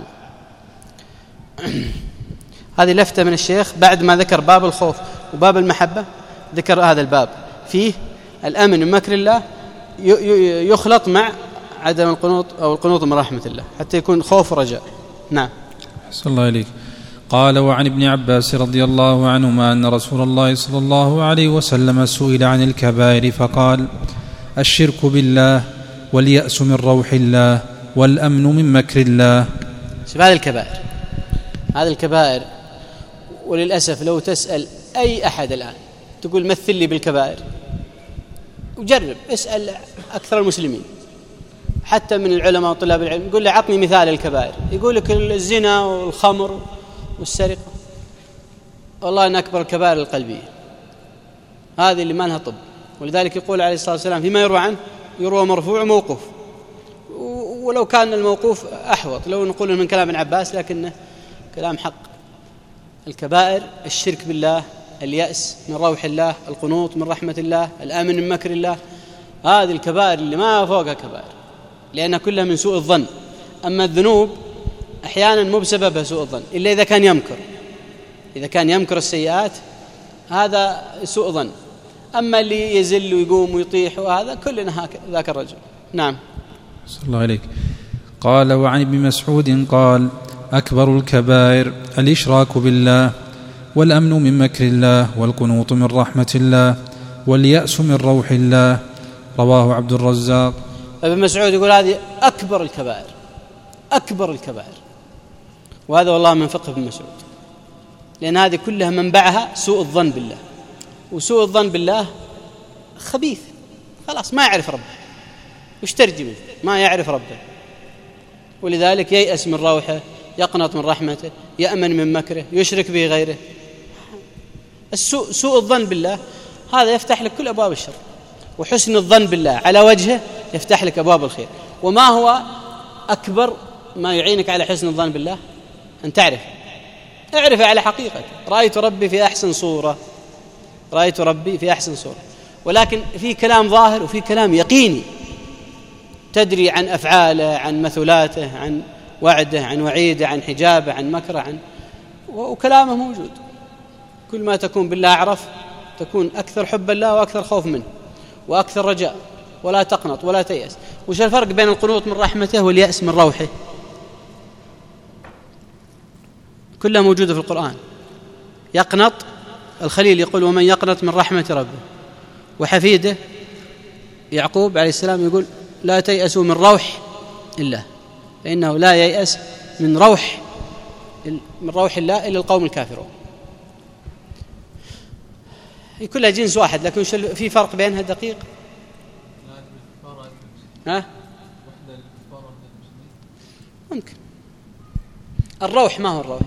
A: هذه لفتة من الشيخ بعد ما ذكر باب الخوف وباب المحبة، ذكر هذا الباب فيه الأمن من مكر الله يخلط مع عدم القنوط أو القنوط من رحمة الله، حتى يكون خوف ورجاء. نعم.
B: أحسن الله إليك. قال: وعن ابن عباس رضي الله عنهما أن رسول الله صلى الله عليه وسلم سئل عن الكبائر فقال: الشرك بالله، واليأس من روح الله، والأمن من مكر الله.
A: شوف هذه الكبائر، هذه الكبائر، وللأسف لو تسأل أي أحد الآن تقول مثل لي بالكبائر، وجرب اسأل أكثر المسلمين حتى من العلماء وطلاب العلم، يقول له عطني مثال الكبائر، يقول لك الزنا والخمر والسرقة. والله أن أكبر الكبائر القلبية، هذه اللي ما لها طب. ولذلك يقول عليه الصلاة والسلام فيما يروى عنه، يروى مرفوع وموقوف، ولو كان الموقوف أحوط لو نقول من كلام ابن عباس، لكنه كلام حق. الكبائر الشرك بالله، اليأس من روح الله، القنوط من رحمة الله، الأمن من مكر الله، هذه الكبائر اللي ما فوقها كبائر، لأنها كلها من سوء الظن. أما الذنوب أحيانا مو بسببها سوء الظن، إلا إذا كان يمكر، إذا كان يمكر السيئات هذا سوء ظن. أما اللي يزل ويقوم ويطيح وهذا كلنا ذاك الرجل. نعم.
B: صلى الله عليك. قال: وعن ابن مسعود قال: أكبر الكبائر الإشراك بالله، والأمن من مكر الله، والقنوط من رحمة الله، واليأس من روح الله. رواه عبد الرزاق.
A: ابن مسعود يقول هذه أكبر الكبائر، أكبر الكبائر، وهذا والله من فقه ابن مسعود، لأن هذه كلها منبعها سوء الظن بالله، وسوء الظن بالله خبيث، خلاص ما يعرف ربه، وش ترجي منه؟ ما يعرف ربه، ولذلك ييأس من روحه، يقنط من رحمته، يأمن من مكره، يشرك به غيره. السوء سوء الظن بالله هذا يفتح لك كل أبواب الشر، وحسن الظن بالله على وجهه يفتح لك أبواب الخير. وما هو أكبر ما يعينك على حسن الظن بالله؟ أن تعرف، اعرف على حقيقة. رأيت ربي في أحسن صورة، رأيت ربي في أحسن صورة، ولكن في كلام ظاهر وفي كلام يقيني، تدري عن أفعاله، عن مثلاته، عن وعده، عن وعيده، عن حجابه، عن مكره، عن وكلامه موجود. كل ما تكون بالله أعرف تكون أكثر حب الله وأكثر خوف منه وأكثر رجاء، ولا تقنط ولا تيأس. وش الفرق بين القنوط من رحمته واليأس من روحه؟ كلها موجودة في القرآن. يقنط، الخليل يقول: ومن يقنط من رحمة ربه. وحفيده يعقوب عليه السلام يقول: لا تيأسوا من روح الله، فإنه لا ييأس من روح من روح الله إلا القوم الكافرون. كلها جنس واحد، لكن في فرق بينها دقيق. ها؟ ممكن. الروح ما هو الروح؟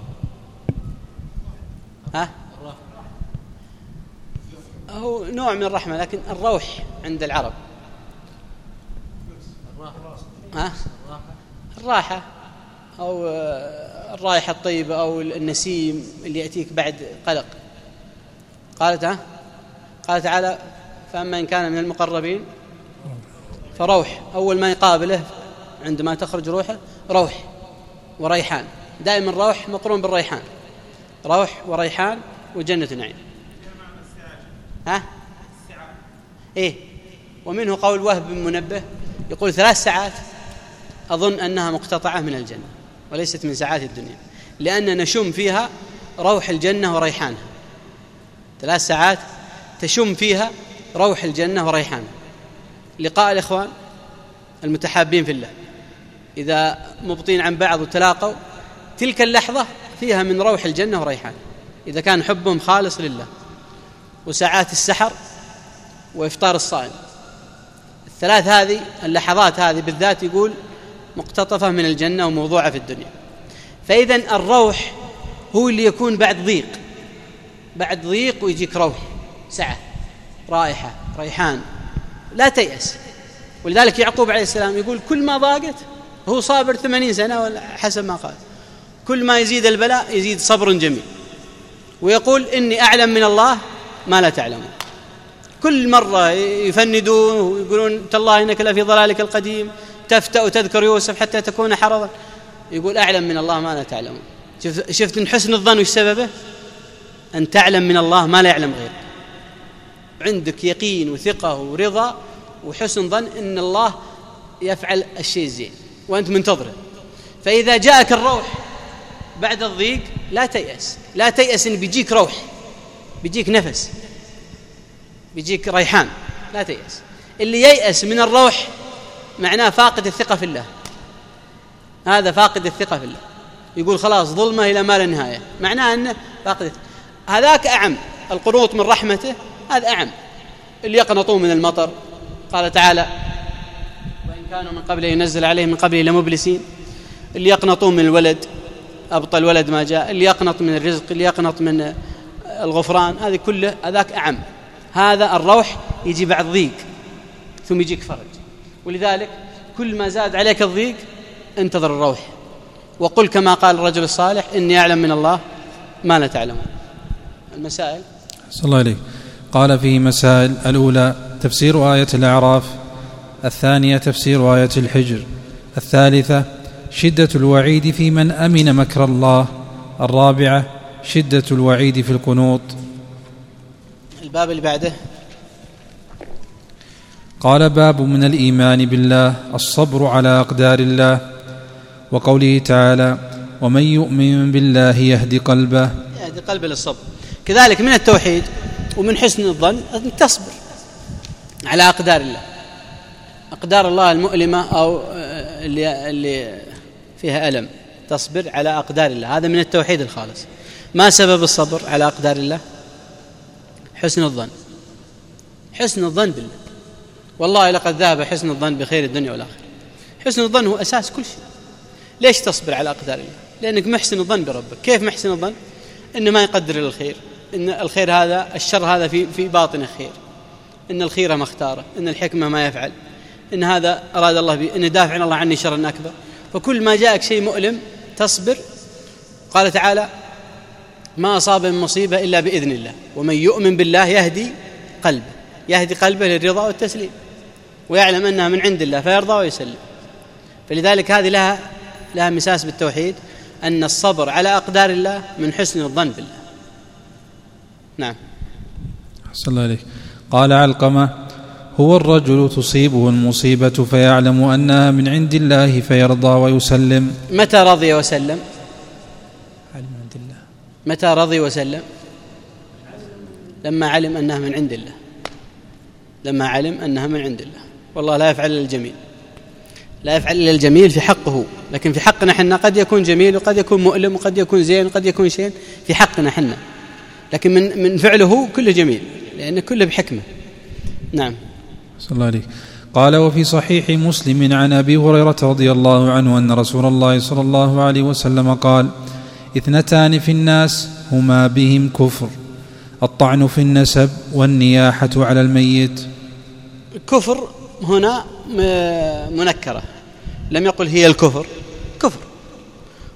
A: ها؟ هو نوع من الرحمة، لكن الروح عند العرب ها؟ الراحة أو الرائحة الطيبة أو النسيم اللي يأتيك بعد قلق. قالت ها قال تعالى فأما إن كان من المقربين فروح، أول ما يقابله عندما تخرج روحه روح وريحان، دائما روح مقرون بالريحان، روح وريحان وجنة نعيم. ها إيه. ومنه قول وهب بن منبه يقول ثلاث ساعات أظن أنها مقتطعة من الجنة وليست من ساعات الدنيا، لأن نشم فيها روح الجنة وريحانها. ثلاث ساعات تشم فيها روح الجنة وريحانها. لقاء الإخوان المتحابين في الله إذا مبطين عن بعض وتلاقوا، تلك اللحظة فيها من روح الجنة وريحانها إذا كان حبهم خالص لله. وساعات السحر وإفطار الصائم، الثلاث هذه اللحظات هذه بالذات يقول مقتطفة من الجنة وموضوعة في الدنيا. فإذن الروح هو اللي يكون بعد ضيق، بعد ضيق ويجيك روح سعة رائحة ريحان، لا تيأس. ولذلك يعقوب عليه السلام يقول كل ما ضاقت، هو صابر ثمانين سنة ولا حسب ما قال، كل ما يزيد البلاء يزيد صبر جميل، ويقول إني أعلم من الله ما لا تعلمون. كل مرة يفندون ويقولون تالله إنك لفي ضلالك القديم، تفتأ وتذكر يوسف حتى تكون حرضا، يقول أعلم من الله ما لا تعلمون. شفت, شفت إن حسن الظن وش سببه؟ أن تعلم من الله ما لا يعلم غيره، عندك يقين وثقة ورضا وحسن ظن إن الله يفعل الشيء الزين وأنت منتظره. فإذا جاءك الروح بعد الضيق لا تيأس، لا تيأس إن بيجيك روح، بيجيك نفس، بيجيك ريحان، لا تيأس. اللي ييأس من الروح معناه فاقد الثقة في الله، هذا فاقد الثقة في الله، يقول خلاص ظلمة إلى ما لا نهاية، معناه أنه فاقد الثقة. هذاك أعم، القنوط من رحمته هذا أعم. اللي يقنطون من المطر قال تعالى وإن كانوا من قبل ينزل عليهم من قبل لمبلسين. اللي يقنطون من الولد أبطى الولد ما جاء، اللي يقنط من الرزق، اللي يقنط من الغفران، هذه كله هذاك أعم. هذا الروح يجي بعد ضيق ثم يجيك فرج. ولذلك كل ما زاد عليك الضيق انتظر الروح، وقل كما قال الرجل الصالح إني أعلم من الله ما لا تعلمون. المسائل
B: صلى الله عليه. قال فيه مسائل: الأولى تفسير آية الأعراف، الثانية تفسير آية الحجر، الثالثة شدة الوعيد في من أمن مكر الله، الرابعة شدة الوعيد في القنوط.
A: الباب اللي بعده
B: قال: باب من الإيمان بالله الصبر على أقدار الله، وقوله تعالى: ومن يؤمن بالله يهدي قلبه،
A: يهدي قلبه للصبر. كذلك من التوحيد ومن حسن الظن أن تصبر على أقدار الله، أقدار الله المؤلمة أو اللي, اللي فيها ألم، تصبر على أقدار الله، هذا من التوحيد الخالص. ما سبب الصبر على أقدار الله؟ حسن الظن، حسن الظن بالله. والله لقد ذهب حسن الظن بخير الدنيا والآخرة. حسن الظن هو أساس كل شيء. ليش تصبر على أقدار الله؟ لأنك محسن الظن بربك. كيف محسن الظن؟ إنه ما يقدر الخير، إن الخير هذا، الشر هذا في في باطنه خير، إن الخير ما اختاره، إن الحكمة ما يفعل، إن هذا أراد الله به، إن دافع الله عني شرا أكبر. فكل ما جاءك شيء مؤلم تصبر. قال تعالى: ما أصاب من مصيبة إلا بإذن الله، ومن يؤمن بالله يهدي قلبه، يهدي قلبه للرضا والتسليم، ويعلم أنها من عند الله فيرضى ويسلم. فلذلك هذه لها لها مساس بالتوحيد، أن الصبر على أقدار الله من حسن الظن بالله. نعم.
B: صلى الله عليه. قال علقمة: هو الرجل تصيبه المصيبة فيعلم أنها من عند الله فيرضى ويسلم.
A: متى رضي وسلم؟
B: علم عند الله.
A: متى رضي وسلم؟ لما علم أنها من عند الله، لما علم أنها من عند الله. والله لا يفعل إلا الجميل، لا يفعل إلا الجميل في حقه، لكن في حقنا حنا قد يكون جميل وقد يكون مؤلم وقد يكون زين وقد يكون شين في حقنا حنا، لكن من من فعله كله جميل لأن كله بحكمة. نعم.
B: صلى الله عليه. قال: وفي صحيح مسلم عن أبي هريرة رضي الله عنه أن رسول الله صلى الله عليه وسلم قال: اثنتان في الناس هما بهم كفر، الطعن في النسب والنياحة على الميت.
A: كفر هنا منكرة، لم يقل هي الكفر،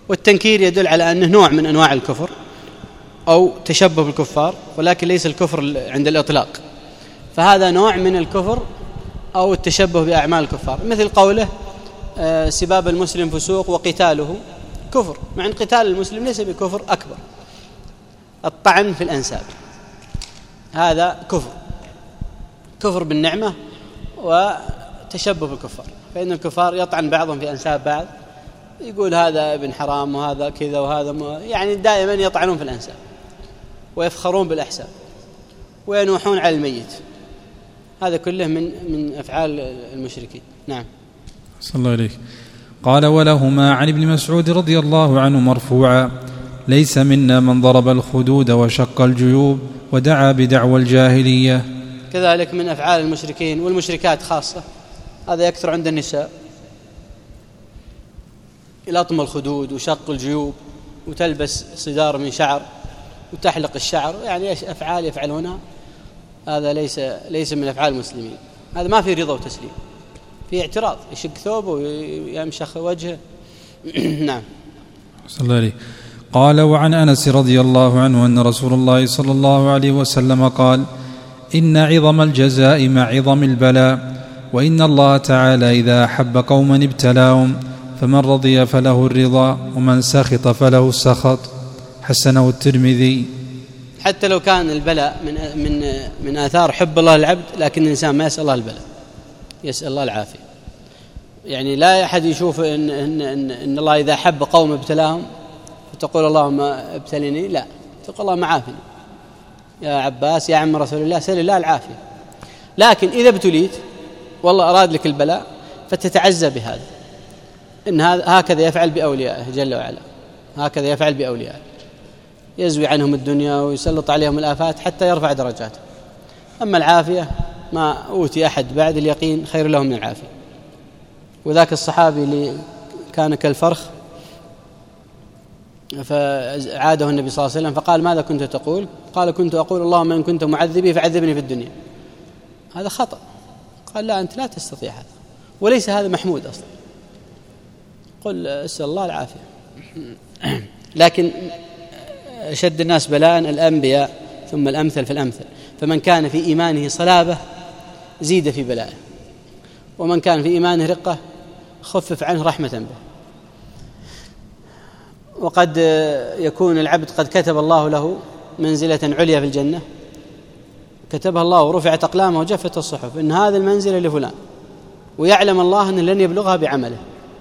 A: والتنكير يدل على أنه نوع من أنواع الكفر أو تشبه بالكفار، ولكن ليس الكفر عند الإطلاق، فهذا نوع من الكفر أو التشبه بأعمال الكفار، مثل قوله آه سباب المسلم فسوق وقتاله كفر، مع أن قتال المسلم ليس بكفر أكبر. الطعن في الأنساب هذا كفر، كفر بالنعمة وتشبه بالكفار، فإن الكفار يطعن بعضهم في أنساب بعض، يقول هذا ابن حرام وهذا كذا وهذا، يعني دائما يطعنون في الأنساب ويفخرون بالأحساب وينوحون على الميت، هذا كله من من أفعال المشركين. نعم.
B: صلى الله عليه. قال: ولهما عن ابن مسعود رضي الله عنه مرفوعا: ليس منا من ضرب الخدود وشق الجيوب ودعا بدعوى الجاهلية.
A: كذلك من أفعال المشركين والمشركات خاصة، هذا يكثر عند النساء، لطم الخدود وشق الجيوب وتلبس صدار من شعر وتحلق الشعر، يعني ايش أفعال يفعلونها، هذا ليس ليس من أفعال المسلمين، هذا ما في رضا وتسليم، في اعتراض، يشق ثوبه ويمشخ وجهه. نعم.
B: صلى الله عليه. قال: وعن أنس رضي الله عنه أن رسول الله صلى الله عليه وسلم قال: إن عظم الجزاء مع عظم البلاء، وإن الله تعالى إذا أحب قوما ابتلاهم، فمن رضي فله الرضا ومن سخط فله السخط. حسنه الترمذي.
A: حتى لو كان البلاء من من من آثار حب الله للعبد، لكن الإنسان ما يسأل الله البلاء، يسأل الله العافية. يعني لا أحد يشوف إن إن إن, إن الله إذا حب قوم ابتلاهم فتقول اللهم ابتلني، لا، تقول اللهم عافني يا عباس يا عم رسول الله، سأل الله العافية. لكن إذا ابتليت والله أراد لك البلاء فتتعزى بهذا، إن هكذا يفعل بأوليائه جل وعلا، هكذا يفعل بأوليائه، يزوي عنهم الدنيا ويسلط عليهم الآفات حتى يرفع درجاتهم. أما العافية ما أوتي أحد بعد اليقين خير لهم من العافية. وذاك الصحابي اللي كان كالفرخ فعاده النبي صلى الله عليه وسلم فقال: ماذا كنت تقول؟ قال: كنت أقول اللهم إن كنت معذبي فعذبني في الدنيا. هذا خطأ. قال: لا، أنت لا تستطيع هذا، وليس هذا محمود أصلا، قل أسأل الله العافية. لكن أشد الناس بلاء الأنبياء ثم الأمثل فالأمثل، فمن كان في إيمانه صلابة زيد في بلائه، ومن كان في إيمانه رقة خفف عنه رحمة به. وقد يكون العبد قد كتب الله له منزلة عليا في الجنة، كتبها الله ورفعت أقلامه وجفت الصحف إن هذه المنزلة لفلان، ويعلم الله أنه لن يبلغها بعمله،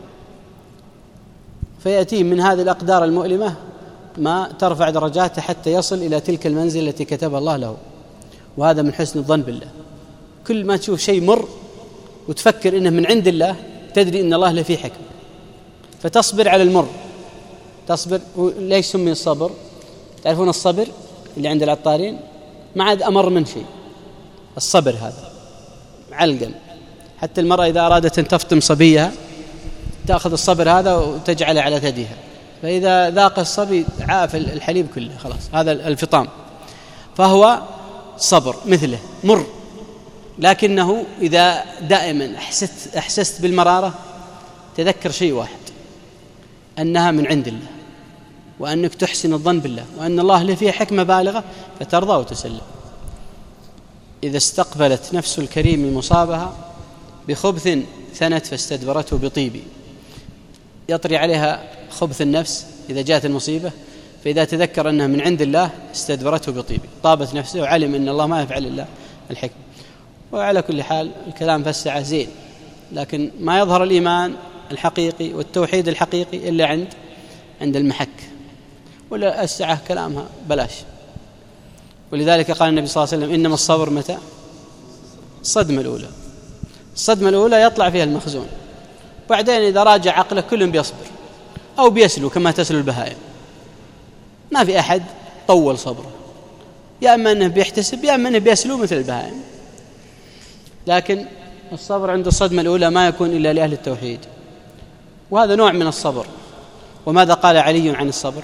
A: فيأتي من هذه الأقدار المؤلمة ما ترفع درجاته حتى يصل إلى تلك المنزلة التي كتبها الله له. وهذا من حسن الظن بالله. كل ما تشوف شيء مر وتفكر إنه من عند الله، تدري إن الله له فيه حكمة، فتصبر على المر، تصبر. ليش سمي الصبر؟ تعرفون الصبر اللي عند العطارين ما عاد أمر من شيء، الصبر هذا علقا. حتى المرأة إذا أرادت أن تفطم صبيها تأخذ الصبر هذا وتجعله على ثديها، فإذا ذاق الصبي عاف الحليب كله، خلاص، هذا الفطام. فهو صبر مثله مر، لكنه إذا دائما أحسست, أحسست بالمرارة تذكر شيء واحد، أنها من عند الله، وأنك تحسن الظن بالله، وأن الله له فيه حكمة بالغة، فترضى وتسلم. إذا استقبلت نفس الكريم مصابها بخبث ثنت فاستدبرته بطيب، يطري عليها خبث النفس إذا جاءت المصيبة، فإذا تذكر أنها من عند الله استدبرته بطيب، طابت نفسه وعلم أن الله ما يفعل إلا الحكمة. وعلى كل حال الكلام فالسعة زين، لكن ما يظهر الإيمان الحقيقي والتوحيد الحقيقي إلا عند عند المحك، ولا السعة كلامها بلاش. ولذلك قال النبي صلى الله عليه وسلم: إنما الصبر متى؟ الصدمة الأولى. الصدمة الأولى يطلع فيها المخزون، بعدين إذا راجع عقله كل بيصبر أو بيسلو كما تسلو البهائم. ما في أحد طول صبره، يا أما أنه بيحتسب يا أما أنه بيسلو مثل البهائم. لكن الصبر عند الصدمة الأولى ما يكون إلا لأهل التوحيد، وهذا نوع من الصبر. وماذا قال علي عن الصبر؟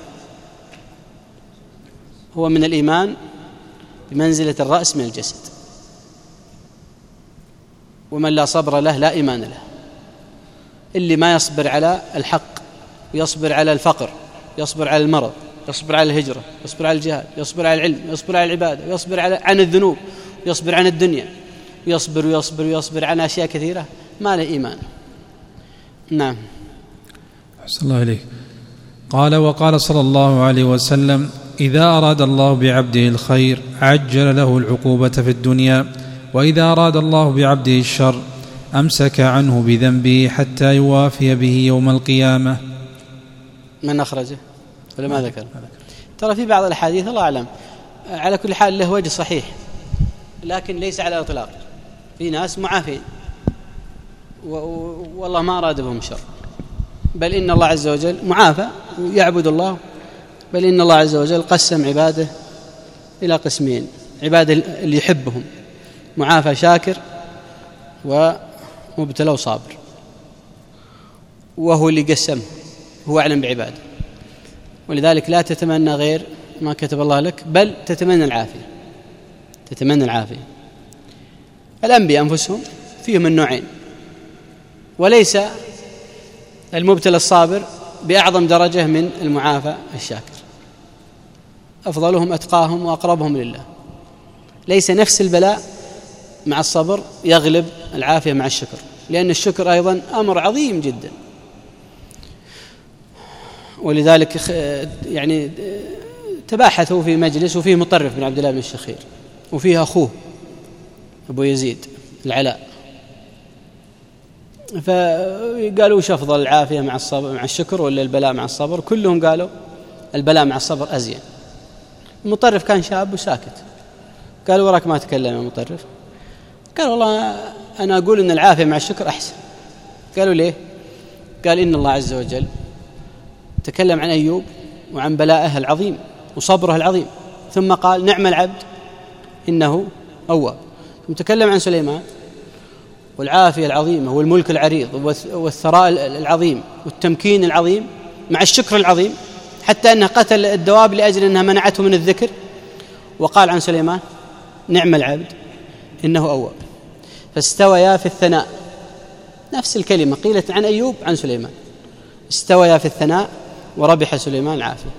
A: هو من الإيمان بمنزلة الرأس من الجسد، ومن لا صبر له لا إيمان له. اللي ما يصبر على الحق يصبر على الفقر، يصبر على المرض، يصبر على الهجرة، يصبر على الجهاد، يصبر على العلم، يصبر على العبادة، يصبر على عن الذنوب، يصبر عن الدنيا، يصبر ويصبر ويصبر عن أشياء كثيرة، ما له إيمان. نعم.
B: أحسن الله إليك. قال: وقال صلى الله عليه وسلم: إذا أراد الله بعبده الخير عجل له العقوبة في الدنيا، وإذا أراد الله بعبده الشر أمسك عنه بذنبه حتى يوافي به يوم القيامة.
A: من أخرجه ولا ما ذكر؟ ترى في بعض الأحاديث الله أعلم، على كل حال له وجه صحيح، لكن ليس على الإطلاق. في ناس معافين والله ما أراد بهم شر، بل إن الله عز وجل معافى ويعبد الله، بل إن الله عز وجل قسم عباده إلى قسمين: عباده اللي يحبهم معافى شاكر ومبتلى وصابر، وهو اللي قسمه، هو أعلم بعباده. ولذلك لا تتمنى غير ما كتب الله لك، بل تتمنى العافية، تتمنى العافية. الأنبياء أنفسهم فيهم النوعين، وليس المبتلى الصابر بأعظم درجة من المعافى الشاكر، أفضلهم أتقاهم وأقربهم لله. ليس نفس البلاء مع الصبر يغلب العافية مع الشكر، لأن الشكر أيضا أمر عظيم جدا. ولذلك يعني تباحثوا في مجلس، وفيه مطرف بن عبد الله بن الشخير، وفيه أخوه أبو يزيد العلاء، فقالوا وش أفضل، العافية مع الصبر مع الشكر ولا البلاء مع الصبر؟ كلهم قالوا البلاء مع الصبر أزين. المطرف كان شاب وساكت، قالوا وراك ما تكلم يا مطرف؟ قال والله أنا أقول إن العافية مع الشكر أحسن. قالوا ليه؟ قال إن الله عز وجل تكلم عن أيوب وعن بلائه العظيم وصبره العظيم، ثم قال نعم العبد إنه أواب، ثم تكلم عن سليمان والعافية العظيمة والملك العريض والثراء العظيم والتمكين العظيم مع الشكر العظيم، حتى أنه قتل الدواب لأجل أنها منعته من الذكر. وقال عن سليمان نعم العبد إنه أواب. فاستويا في الثناء، نفس الكلمة قيلت عن أيوب عن سليمان، استويا في الثناء وربح سليمان العافية،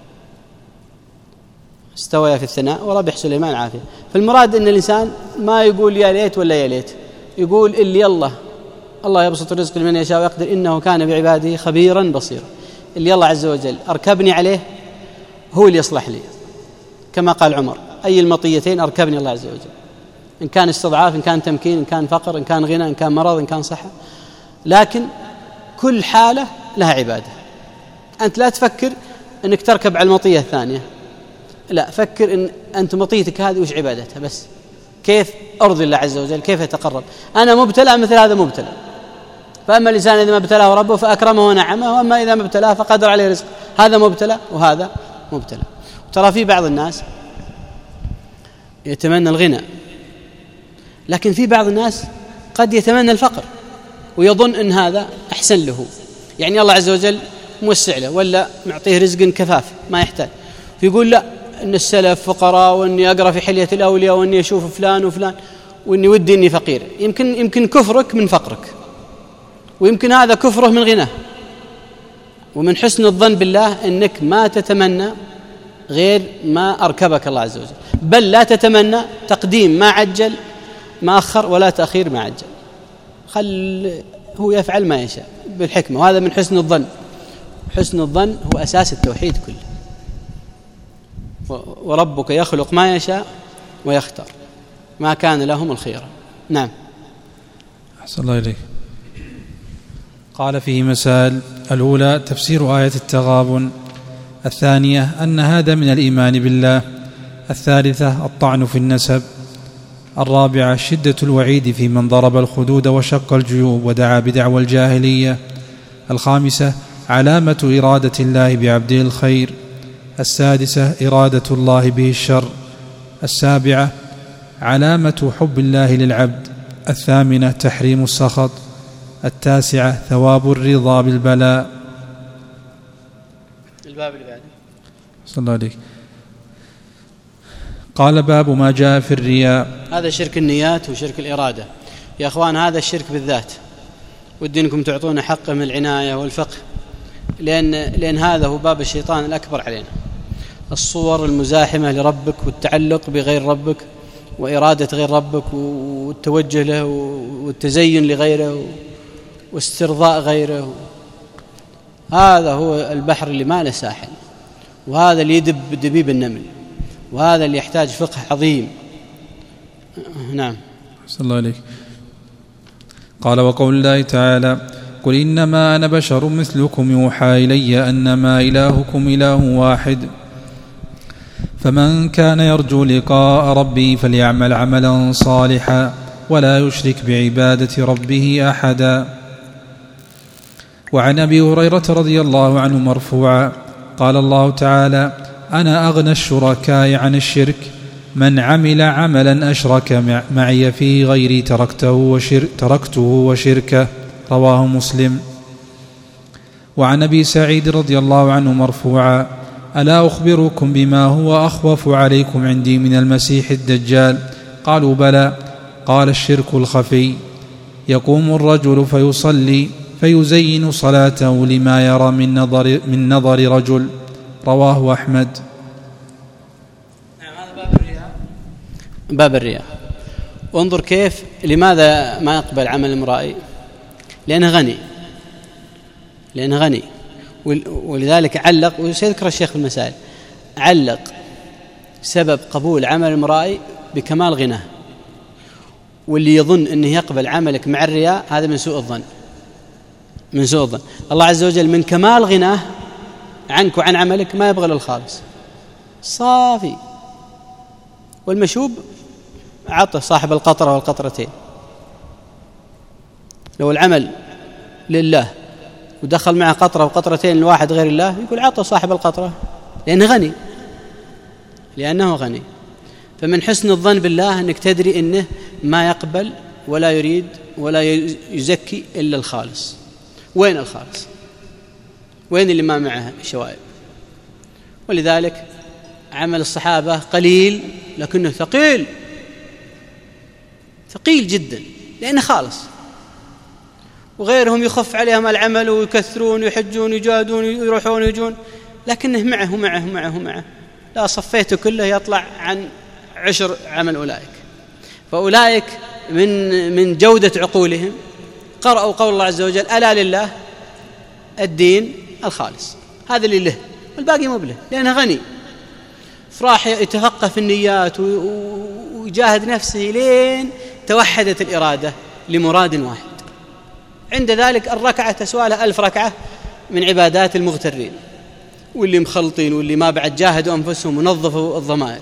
A: استويا في الثناء وربح سليمان العافية. فالمراد أن الإنسان ما يقول يا ليت ولا يا ليت، يقول اللي الله الله يبسط الرزق لمن يشاء ويقدر إنه كان بعباده خبيرا بصيرا. اللي الله عز وجل أركبني عليه هو اللي يصلح لي، كما قال عمر أي المطيتين أركبني الله عز وجل، إن كان استضعاف، إن كان تمكين، إن كان فقر، إن كان غنى، إن كان مرض، إن كان صحة. لكن كل حالة لها عبادة. أنت لا تفكر أنك تركب على المطية الثانية، لا، فكر أن أنت مطيتك هذه وش عبادتها، بس كيف أرضي الله عز وجل، كيف يتقرب. أنا مبتلى مثل هذا مبتلى، فأما الإنسان إذا ما ابتلاه ربه فأكرمه ونعمه، وأما إذا ما ابتلاه فقدر عليه رزق. هذا مبتلى وهذا مبتلى. ترى في بعض الناس يتمنى الغنى، لكن في بعض الناس قد يتمنى الفقر ويظن أن هذا أحسن له، يعني الله عز وجل موسع له ولا معطيه رزق كفاف ما يحتاج، فيقول لا أن السلف فقراء، وأني أقرأ في حلية الأولياء، وأني أشوف فلان وفلان، وأني ودي أني فقير. يمكن يمكن كفرك من فقرك، ويمكن هذا كفره من غناه. ومن حسن الظن بالله أنك ما تتمنى غير ما أركبك الله عز وجل، بل لا تتمنى تقديم ما عجل ما أخر، ولا تأخير ما عجل. خل هو يفعل ما يشاء بالحكمة، وهذا من حسن الظن. حسن الظن هو أساس التوحيد كله. وربك يخلق ما يشاء ويختار، ما كان لهم الخيرة. نعم.
B: أحسن الله إليك. قال فيه مسائل: الأولى تفسير آية التغابن، الثانية أن هذا من الإيمان بالله، الثالثة الطعن في النسب، الرابعة شدة الوعيد في من ضرب الخدود وشق الجيوب ودعا بدعوى الجاهلية، الخامسة علامة إرادة الله بعبده الخير، السادسة إرادة الله به الشر، السابعة علامة حب الله للعبد، الثامنة تحريم السخط، التاسعة ثواب الرضا بالبلاء.
A: الباب اللي بعده.
B: صلى الله عليك. قال: باب ما جاء في الرياء.
A: هذا شرك النيات وشرك الإرادة يا أخوان، هذا الشرك بالذات ودي أنكم تعطون حقه من العناية والفقه، لأن, لأن هذا هو باب الشيطان الأكبر علينا، الصور المزاحمة لربك والتعلق بغير ربك وإرادة غير ربك والتوجه له والتزين لغيره واسترضاء غيره. هذا هو البحر اللي ما له ساحل، وهذا اللي يدب دبيب النمل، وهذا اللي يحتاج فقه عظيم. نعم.
B: صلى الله عليك. قال: وقول الله تعالى: قل إنما أنا بشر مثلكم يوحى إلي أنما إلهكم إله واحد، فمن كان يرجو لقاء ربي فليعمل عملا صالحا ولا يشرك بعبادة ربه أحدا. وعن أبي هريرة رضي الله عنه مرفوعا قال الله تعالى: أنا أغنى الشركاء عن الشرك، من عمل عملا أشرك معي فيه غيري تركته, وشر تركته وشركه. رواه مسلم. وعن أبي سعيد رضي الله عنه مرفوعا: ألا أخبركم بما هو أخوف عليكم عندي من المسيح الدجال؟ قالوا: بلى. قال: الشرك الخفي، يقوم الرجل فيصلي فيزين صلاته لما يرى من نظر, من نظر رجل. رواه أحمد.
A: باب الرياء. باب الرياء. وانظر كيف، لماذا ما يقبل عمل امرئ؟ لأنه غني، لأنه غني ولذلك علق، وسيذكر الشيخ في المسائل، علق سبب قبول عمل امرئ بكمال غناه. واللي يظن أنه يقبل عملك مع الرياء هذا من سوء الظن، من سوء الظن. الله عز وجل من كمال غناه عنك وعن عملك ما يبغى للخالص صافي. والمشوب عطه صاحب القطرة والقطرتين. لو العمل لله ودخل معه قطرة وقطرتين لواحد غير الله يقول عطه صاحب القطرة، لأنه غني، لأنه غني. فمن حسن الظن بالله أنك تدري أنه ما يقبل ولا يريد ولا يزكي إلا الخالص. وين الخالص؟ وين اللي ما معه شوائب؟ ولذلك عمل الصحابة قليل لكنه ثقيل، ثقيل جدا، لأنه خالص. وغيرهم يخف عليهم العمل ويكثرون ويحجون ويجادون ويروحون ويجون، لكنه معه معه معه معه لا صفيته كله يطلع عن عشر عمل أولئك. فأولئك من من جودة عقولهم قرأوا قول الله عز وجل: ألا لله الدين الخالص. هذا اللي له، والباقي مو له، لأنه غني. فراح يتفقه في النيات ويجاهد نفسه لين توحدت الإرادة لمراد واحد. عند ذلك الركعة تسوى له ألف ركعة من عبادات المغترين واللي مخلطين واللي ما بعد جاهدوا أنفسهم ونظفوا الضمائر.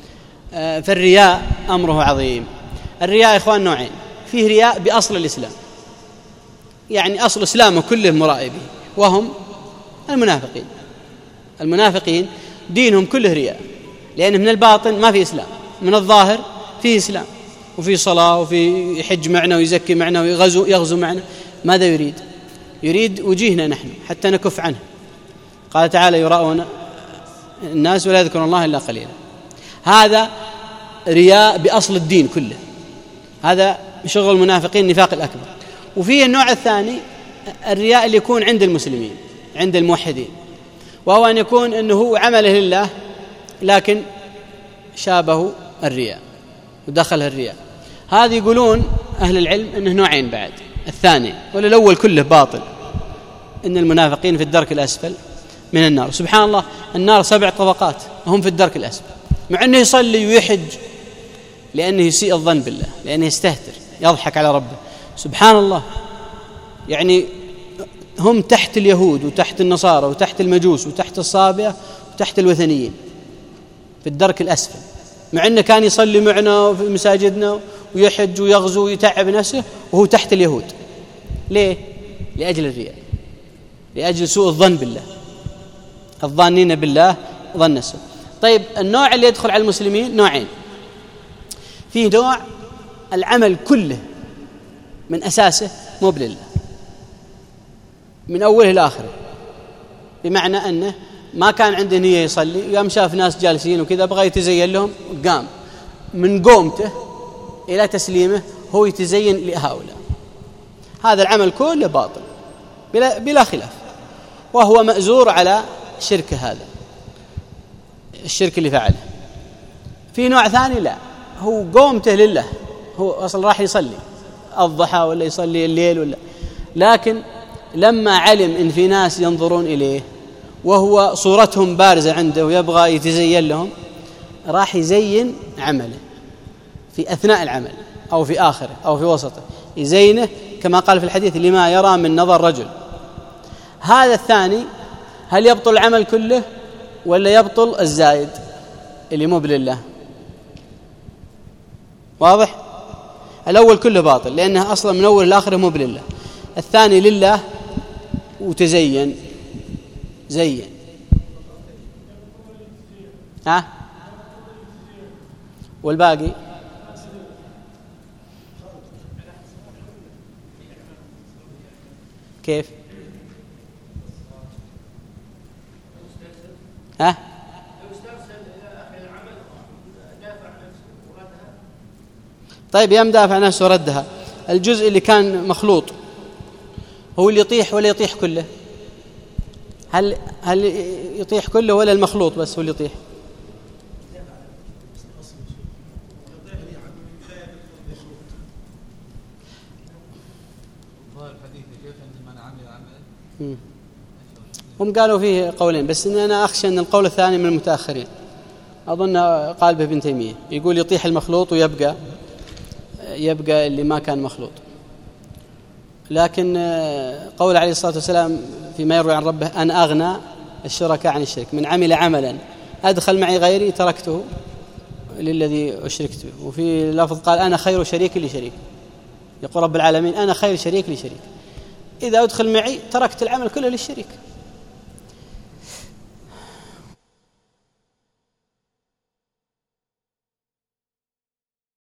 A: فالرياء أمره عظيم. الرياء يا إخوان نوعين: فيه رياء بأصل الإسلام، يعني أصل إسلامه كله مرائي به، وهم المنافقين. المنافقين دينهم كله رياء، لأن من الباطن ما في إسلام، من الظاهر فيه إسلام وفي صلاة وفي حج معنا ويزكي معنا ويغزو يغزو معنا. ماذا يريد؟ يريد وجيهنا نحن حتى نكف عنه. قال تعالى: يراؤون الناس ولا يذكرون الله إلا قليلا. هذا رياء بأصل الدين كله، هذا شغل المنافقين، النفاق الأكبر. وفيه النوع الثاني الرياء اللي يكون عند المسلمين، عند الموحدين، وهو أن يكون أنه عمله لله لكن شابه الرياء ودخل الرياء. هذا يقولون أهل العلم أنه نوعين بعد، الثاني ولا الأول كله باطل، إن المنافقين في الدرك الأسفل من النار. سبحان الله، النار سبع طبقات وهم في الدرك الأسفل، مع أنه يصلي ويحج، لأنه يسيء الظن بالله، لأنه يستهتر يضحك على ربه. سبحان الله، يعني هم تحت اليهود وتحت النصارى وتحت المجوس وتحت الصابئة وتحت الوثنيين في الدرك الأسفل، مع أنه كان يصلي معنا في مساجدنا ويحج ويغزو ويتعب نفسه وهو تحت اليهود. ليه؟ لأجل الرياء، لأجل سوء الظن بالله، الظانين بالله ظن السوء. طيب، النوع اللي يدخل على المسلمين نوعين: فيه نوع العمل كله من أساسه مو لله من أوله إلى آخره، بمعنى أنه ما كان عنده نية يصلي، يوم شاف ناس جالسين وكذا بغى يتزين لهم، قام من قومته إلى تسليمه هو يتزين لهؤلاء. هذا العمل كله باطل بلا, بلا خلاف. وهو مأزور على شرك هذا الشرك اللي فعله. في نوع ثاني لا، هو قومته لله، هو أصلا راح يصلي الضحى ولا يصلي الليل ولا، لكن لما علم إن في ناس ينظرون إليه وهو صورتهم بارزة عنده ويبغى يتزين لهم، راح يزين عمله في أثناء العمل أو في آخره أو في وسطه، يزينه كما قال في الحديث لما يرى من نظر رجل. هذا الثاني هل يبطل العمل كله ولا يبطل الزائد اللي مو لله؟ واضح؟ الأول كله باطل لأنه أصلا من أول الآخر مو لله. الثاني لله وتزين زين. ها؟ والباقي كيف؟ ها؟ طيب يا مدافع نفسه ردها، الجزء اللي كان مخلوط هو اللي يطيح ولا يطيح كله؟ هل هل يطيح كله ولا المخلوط بس هو اللي يطيح؟ هم قالوا فيه قولين، بس إن أنا أخشى أن القول الثاني من المتأخرين، أظن قال به ابن تيمية، يقول يطيح المخلوط ويبقى يبقى اللي ما كان مخلوط. لكن قول عليه الصلاة والسلام فيما يروي عن ربه أن أغنى الشركاء عن الشرك، من عمل عملا أدخل معي غيري تركته للذي أشركت به. وفي لفظ قال أنا خير شريك لشريك، يقول رب العالمين أنا خير شريك لشريك، إذا أدخل معي تركت العمل كله للشريك.